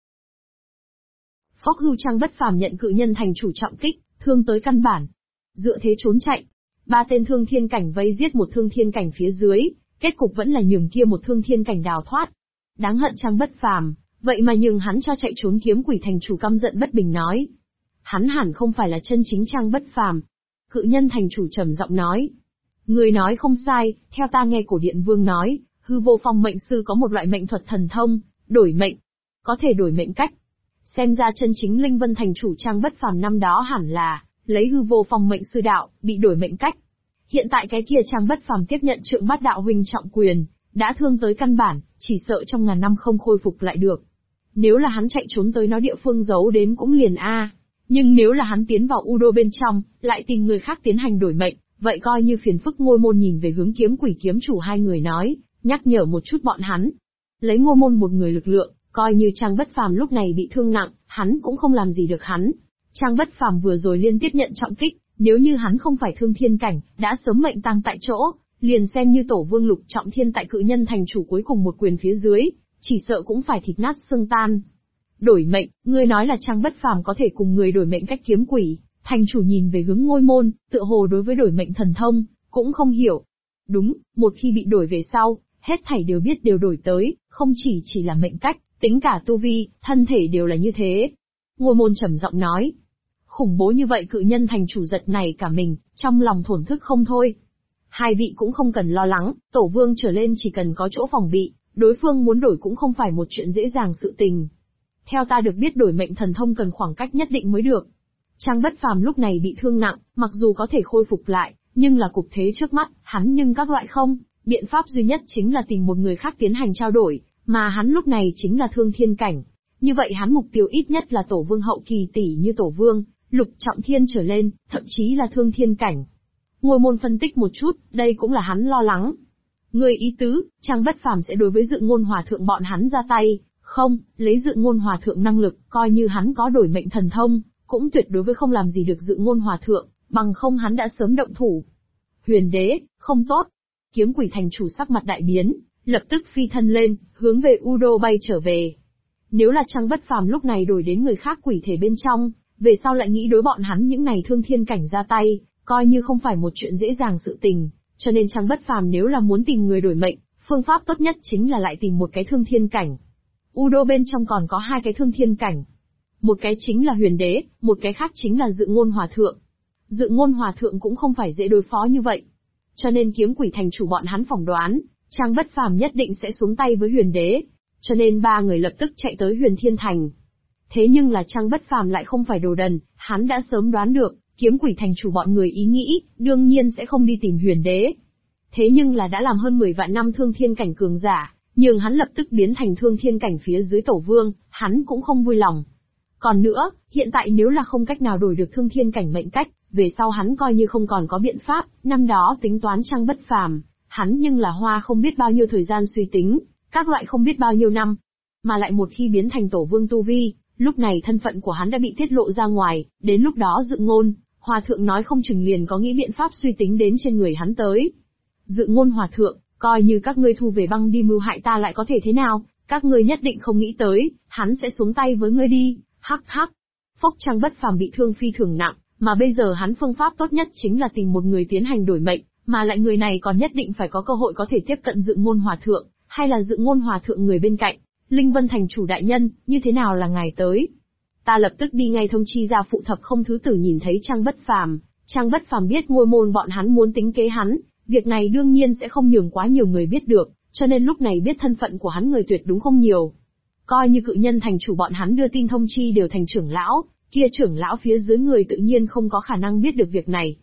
A: Phốc hưu, Trang Bất Phàm nhận Cự Nhân thành chủ trọng kích, thương tới căn bản. Dựa thế trốn chạy, ba tên thương thiên cảnh vây giết một thương thiên cảnh phía dưới, kết cục vẫn là nhường kia một thương thiên cảnh đào thoát. Đáng hận Trang Bất Phàm, vậy mà nhường hắn cho chạy trốn. Kiếm Quỷ thành chủ căm giận bất bình nói. Hắn hẳn không phải là chân chính Trang Bất Phàm. Cự Nhân thành chủ trầm giọng nói. Người nói không sai, theo ta nghe Cổ Điện Vương nói, hư vô phong mệnh sư có một loại mệnh thuật thần thông, đổi mệnh. Có thể đổi mệnh cách. Xem ra chân chính Linh Vân thành chủ Trang Bất Phàm năm đó hẳn là lấy hư vô phong mệnh sư đạo, bị đổi mệnh cách. Hiện tại cái kia Trang Bất Phàm tiếp nhận Trượng Bát đạo huynh trọng quyền, đã thương tới căn bản, chỉ sợ trong ngàn năm không khôi phục lại được. Nếu là hắn chạy trốn tới nó địa phương giấu đến cũng liền nhưng nếu là hắn tiến vào U Đô bên trong, lại tìm người khác tiến hành đổi mệnh, vậy coi như phiền phức. Ngôi Môn nhìn về hướng Kiếm Quỷ kiếm chủ hai người nói, nhắc nhở một chút bọn hắn. Lấy Ngôi Môn một người lực lượng, coi như Trang Bất Phàm lúc này bị thương nặng, hắn cũng không làm gì được hắn. Trang Bất Phàm vừa rồi liên tiếp nhận trọng kích, nếu như hắn không phải thương thiên cảnh, đã sớm mệnh tang tại chỗ, liền xem như Tổ Vương Lục Trọng Thiên tại Cự Nhân thành chủ cuối cùng một quyền phía dưới, chỉ sợ cũng phải thịt nát xương tan. Đổi mệnh, ngươi nói là Trang Bất Phàm có thể cùng người đổi mệnh cách? Kiếm Quỷ thành chủ nhìn về hướng Ngôi Môn, tựa hồ đối với đổi mệnh thần thông cũng không hiểu. Đúng, một khi bị đổi về sau, hết thảy đều biết đều đổi tới, không chỉ là mệnh cách, tính cả tu vi, thân thể đều là như thế. Ngôi Môn trầm giọng nói. Khủng bố như vậy, Cự Nhân thành chủ giật nảy cả mình, trong lòng thổn thức không thôi. Hai vị cũng không cần lo lắng, Tổ Vương trở lên chỉ cần có chỗ phòng bị, đối phương muốn đổi cũng không phải một chuyện dễ dàng sự tình. Theo ta được biết, đổi mệnh thần thông cần khoảng cách nhất định mới được. Trang Bất Phàm lúc này bị thương nặng, mặc dù có thể khôi phục lại, nhưng là cục thế trước mắt, hắn nhưng các loại không, biện pháp duy nhất chính là tìm một người khác tiến hành trao đổi, mà hắn lúc này chính là thương thiên cảnh. Như vậy hắn mục tiêu ít nhất là Tổ Vương hậu kỳ tỷ như Tổ Vương, Lục Trọng Thiên trở lên, thậm chí là thương thiên cảnh. Ngôi Môn phân tích một chút, đây cũng là hắn lo lắng. Người ý tứ, Trang Bất Phàm sẽ đối với Dự Ngôn Hòa Thượng bọn hắn ra tay? Không, lấy Dự Ngôn Hòa Thượng năng lực, coi như hắn có đổi mệnh thần thông, cũng tuyệt đối với không làm gì được Dự Ngôn Hòa Thượng, bằng không hắn đã sớm động thủ. Huyền Đế, không tốt. Kiếm Quỷ thành chủ sắc mặt đại biến, lập tức phi thân lên, hướng về U Đô bay trở về. Nếu là Trang Bất Phàm lúc này đổi đến người khác quỷ thể bên trong, về sau lại nghĩ đối bọn hắn những này thương thiên cảnh ra tay, coi như không phải một chuyện dễ dàng sự tình, cho nên Trang Bất Phàm nếu là muốn tìm người đổi mệnh, phương pháp tốt nhất chính là lại tìm một cái thương thiên cảnh. U Đô bên trong còn có hai cái thương thiên cảnh. Một cái chính là Huyền Đế, một cái khác chính là Dự Ngôn Hòa Thượng. Dự Ngôn Hòa Thượng cũng không phải dễ đối phó như vậy. Cho nên Kiếm Quỷ thành chủ bọn hắn phỏng đoán, Trang Bất Phàm nhất định sẽ xuống tay với Huyền Đế. Cho nên ba người lập tức chạy tới Huyền Thiên Thành. Thế nhưng là Trang Bất Phàm lại không phải đồ đần, hắn đã sớm đoán được, Kiếm Quỷ thành chủ bọn người ý nghĩ, đương nhiên sẽ không đi tìm Huyền Đế. Thế nhưng là đã làm hơn 10 vạn năm thương thiên cảnh cường giả, nhưng hắn lập tức biến thành thương thiên cảnh phía dưới Tổ Vương, hắn cũng không vui lòng. Còn nữa, hiện tại nếu là không cách nào đổi được thương thiên cảnh mệnh cách, về sau hắn coi như không còn có biện pháp. Năm đó tính toán Trang Bất Phàm, hắn nhưng là hoa không biết bao nhiêu thời gian suy tính, các loại không biết bao nhiêu năm. Mà lại một khi biến thành Tổ Vương tu vi, lúc này thân phận của hắn đã bị tiết lộ ra ngoài, đến lúc đó Dự Ngôn Hòa Thượng nói không chừng liền có nghĩ biện pháp suy tính đến trên người hắn tới. Dự Ngôn Hòa Thượng, coi như các ngươi thu về băng đi mưu hại ta lại có thể thế nào, các ngươi nhất định không nghĩ tới, hắn sẽ xuống tay với ngươi đi. Hắc hắc. Phốc, Trang Bất Phàm bị thương phi thường nặng, mà bây giờ hắn phương pháp tốt nhất chính là tìm một người tiến hành đổi mệnh, mà lại người này còn nhất định phải có cơ hội có thể tiếp cận Dự Ngôn Hòa Thượng, hay là Dự Ngôn Hòa Thượng người bên cạnh. Linh Vân thành chủ đại nhân, như thế nào là ngài tới? Ta lập tức đi ngay thông chi ra phụ thập không thứ tử nhìn thấy Trang Bất Phàm. Trang Bất Phàm biết Ngôi Môn bọn hắn muốn tính kế hắn, việc này đương nhiên sẽ không nhường quá nhiều người biết được, cho nên lúc này biết thân phận của hắn người tuyệt đúng không nhiều. Coi như Cự Nhân thành chủ bọn hắn đưa tin thông chi đều thành trưởng lão, kia trưởng lão phía dưới người tự nhiên không có khả năng biết được việc này.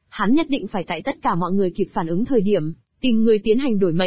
A: Hắn nhất định phải tại tất cả mọi người kịp phản ứng thời điểm, tìm người tiến hành đổi mệnh.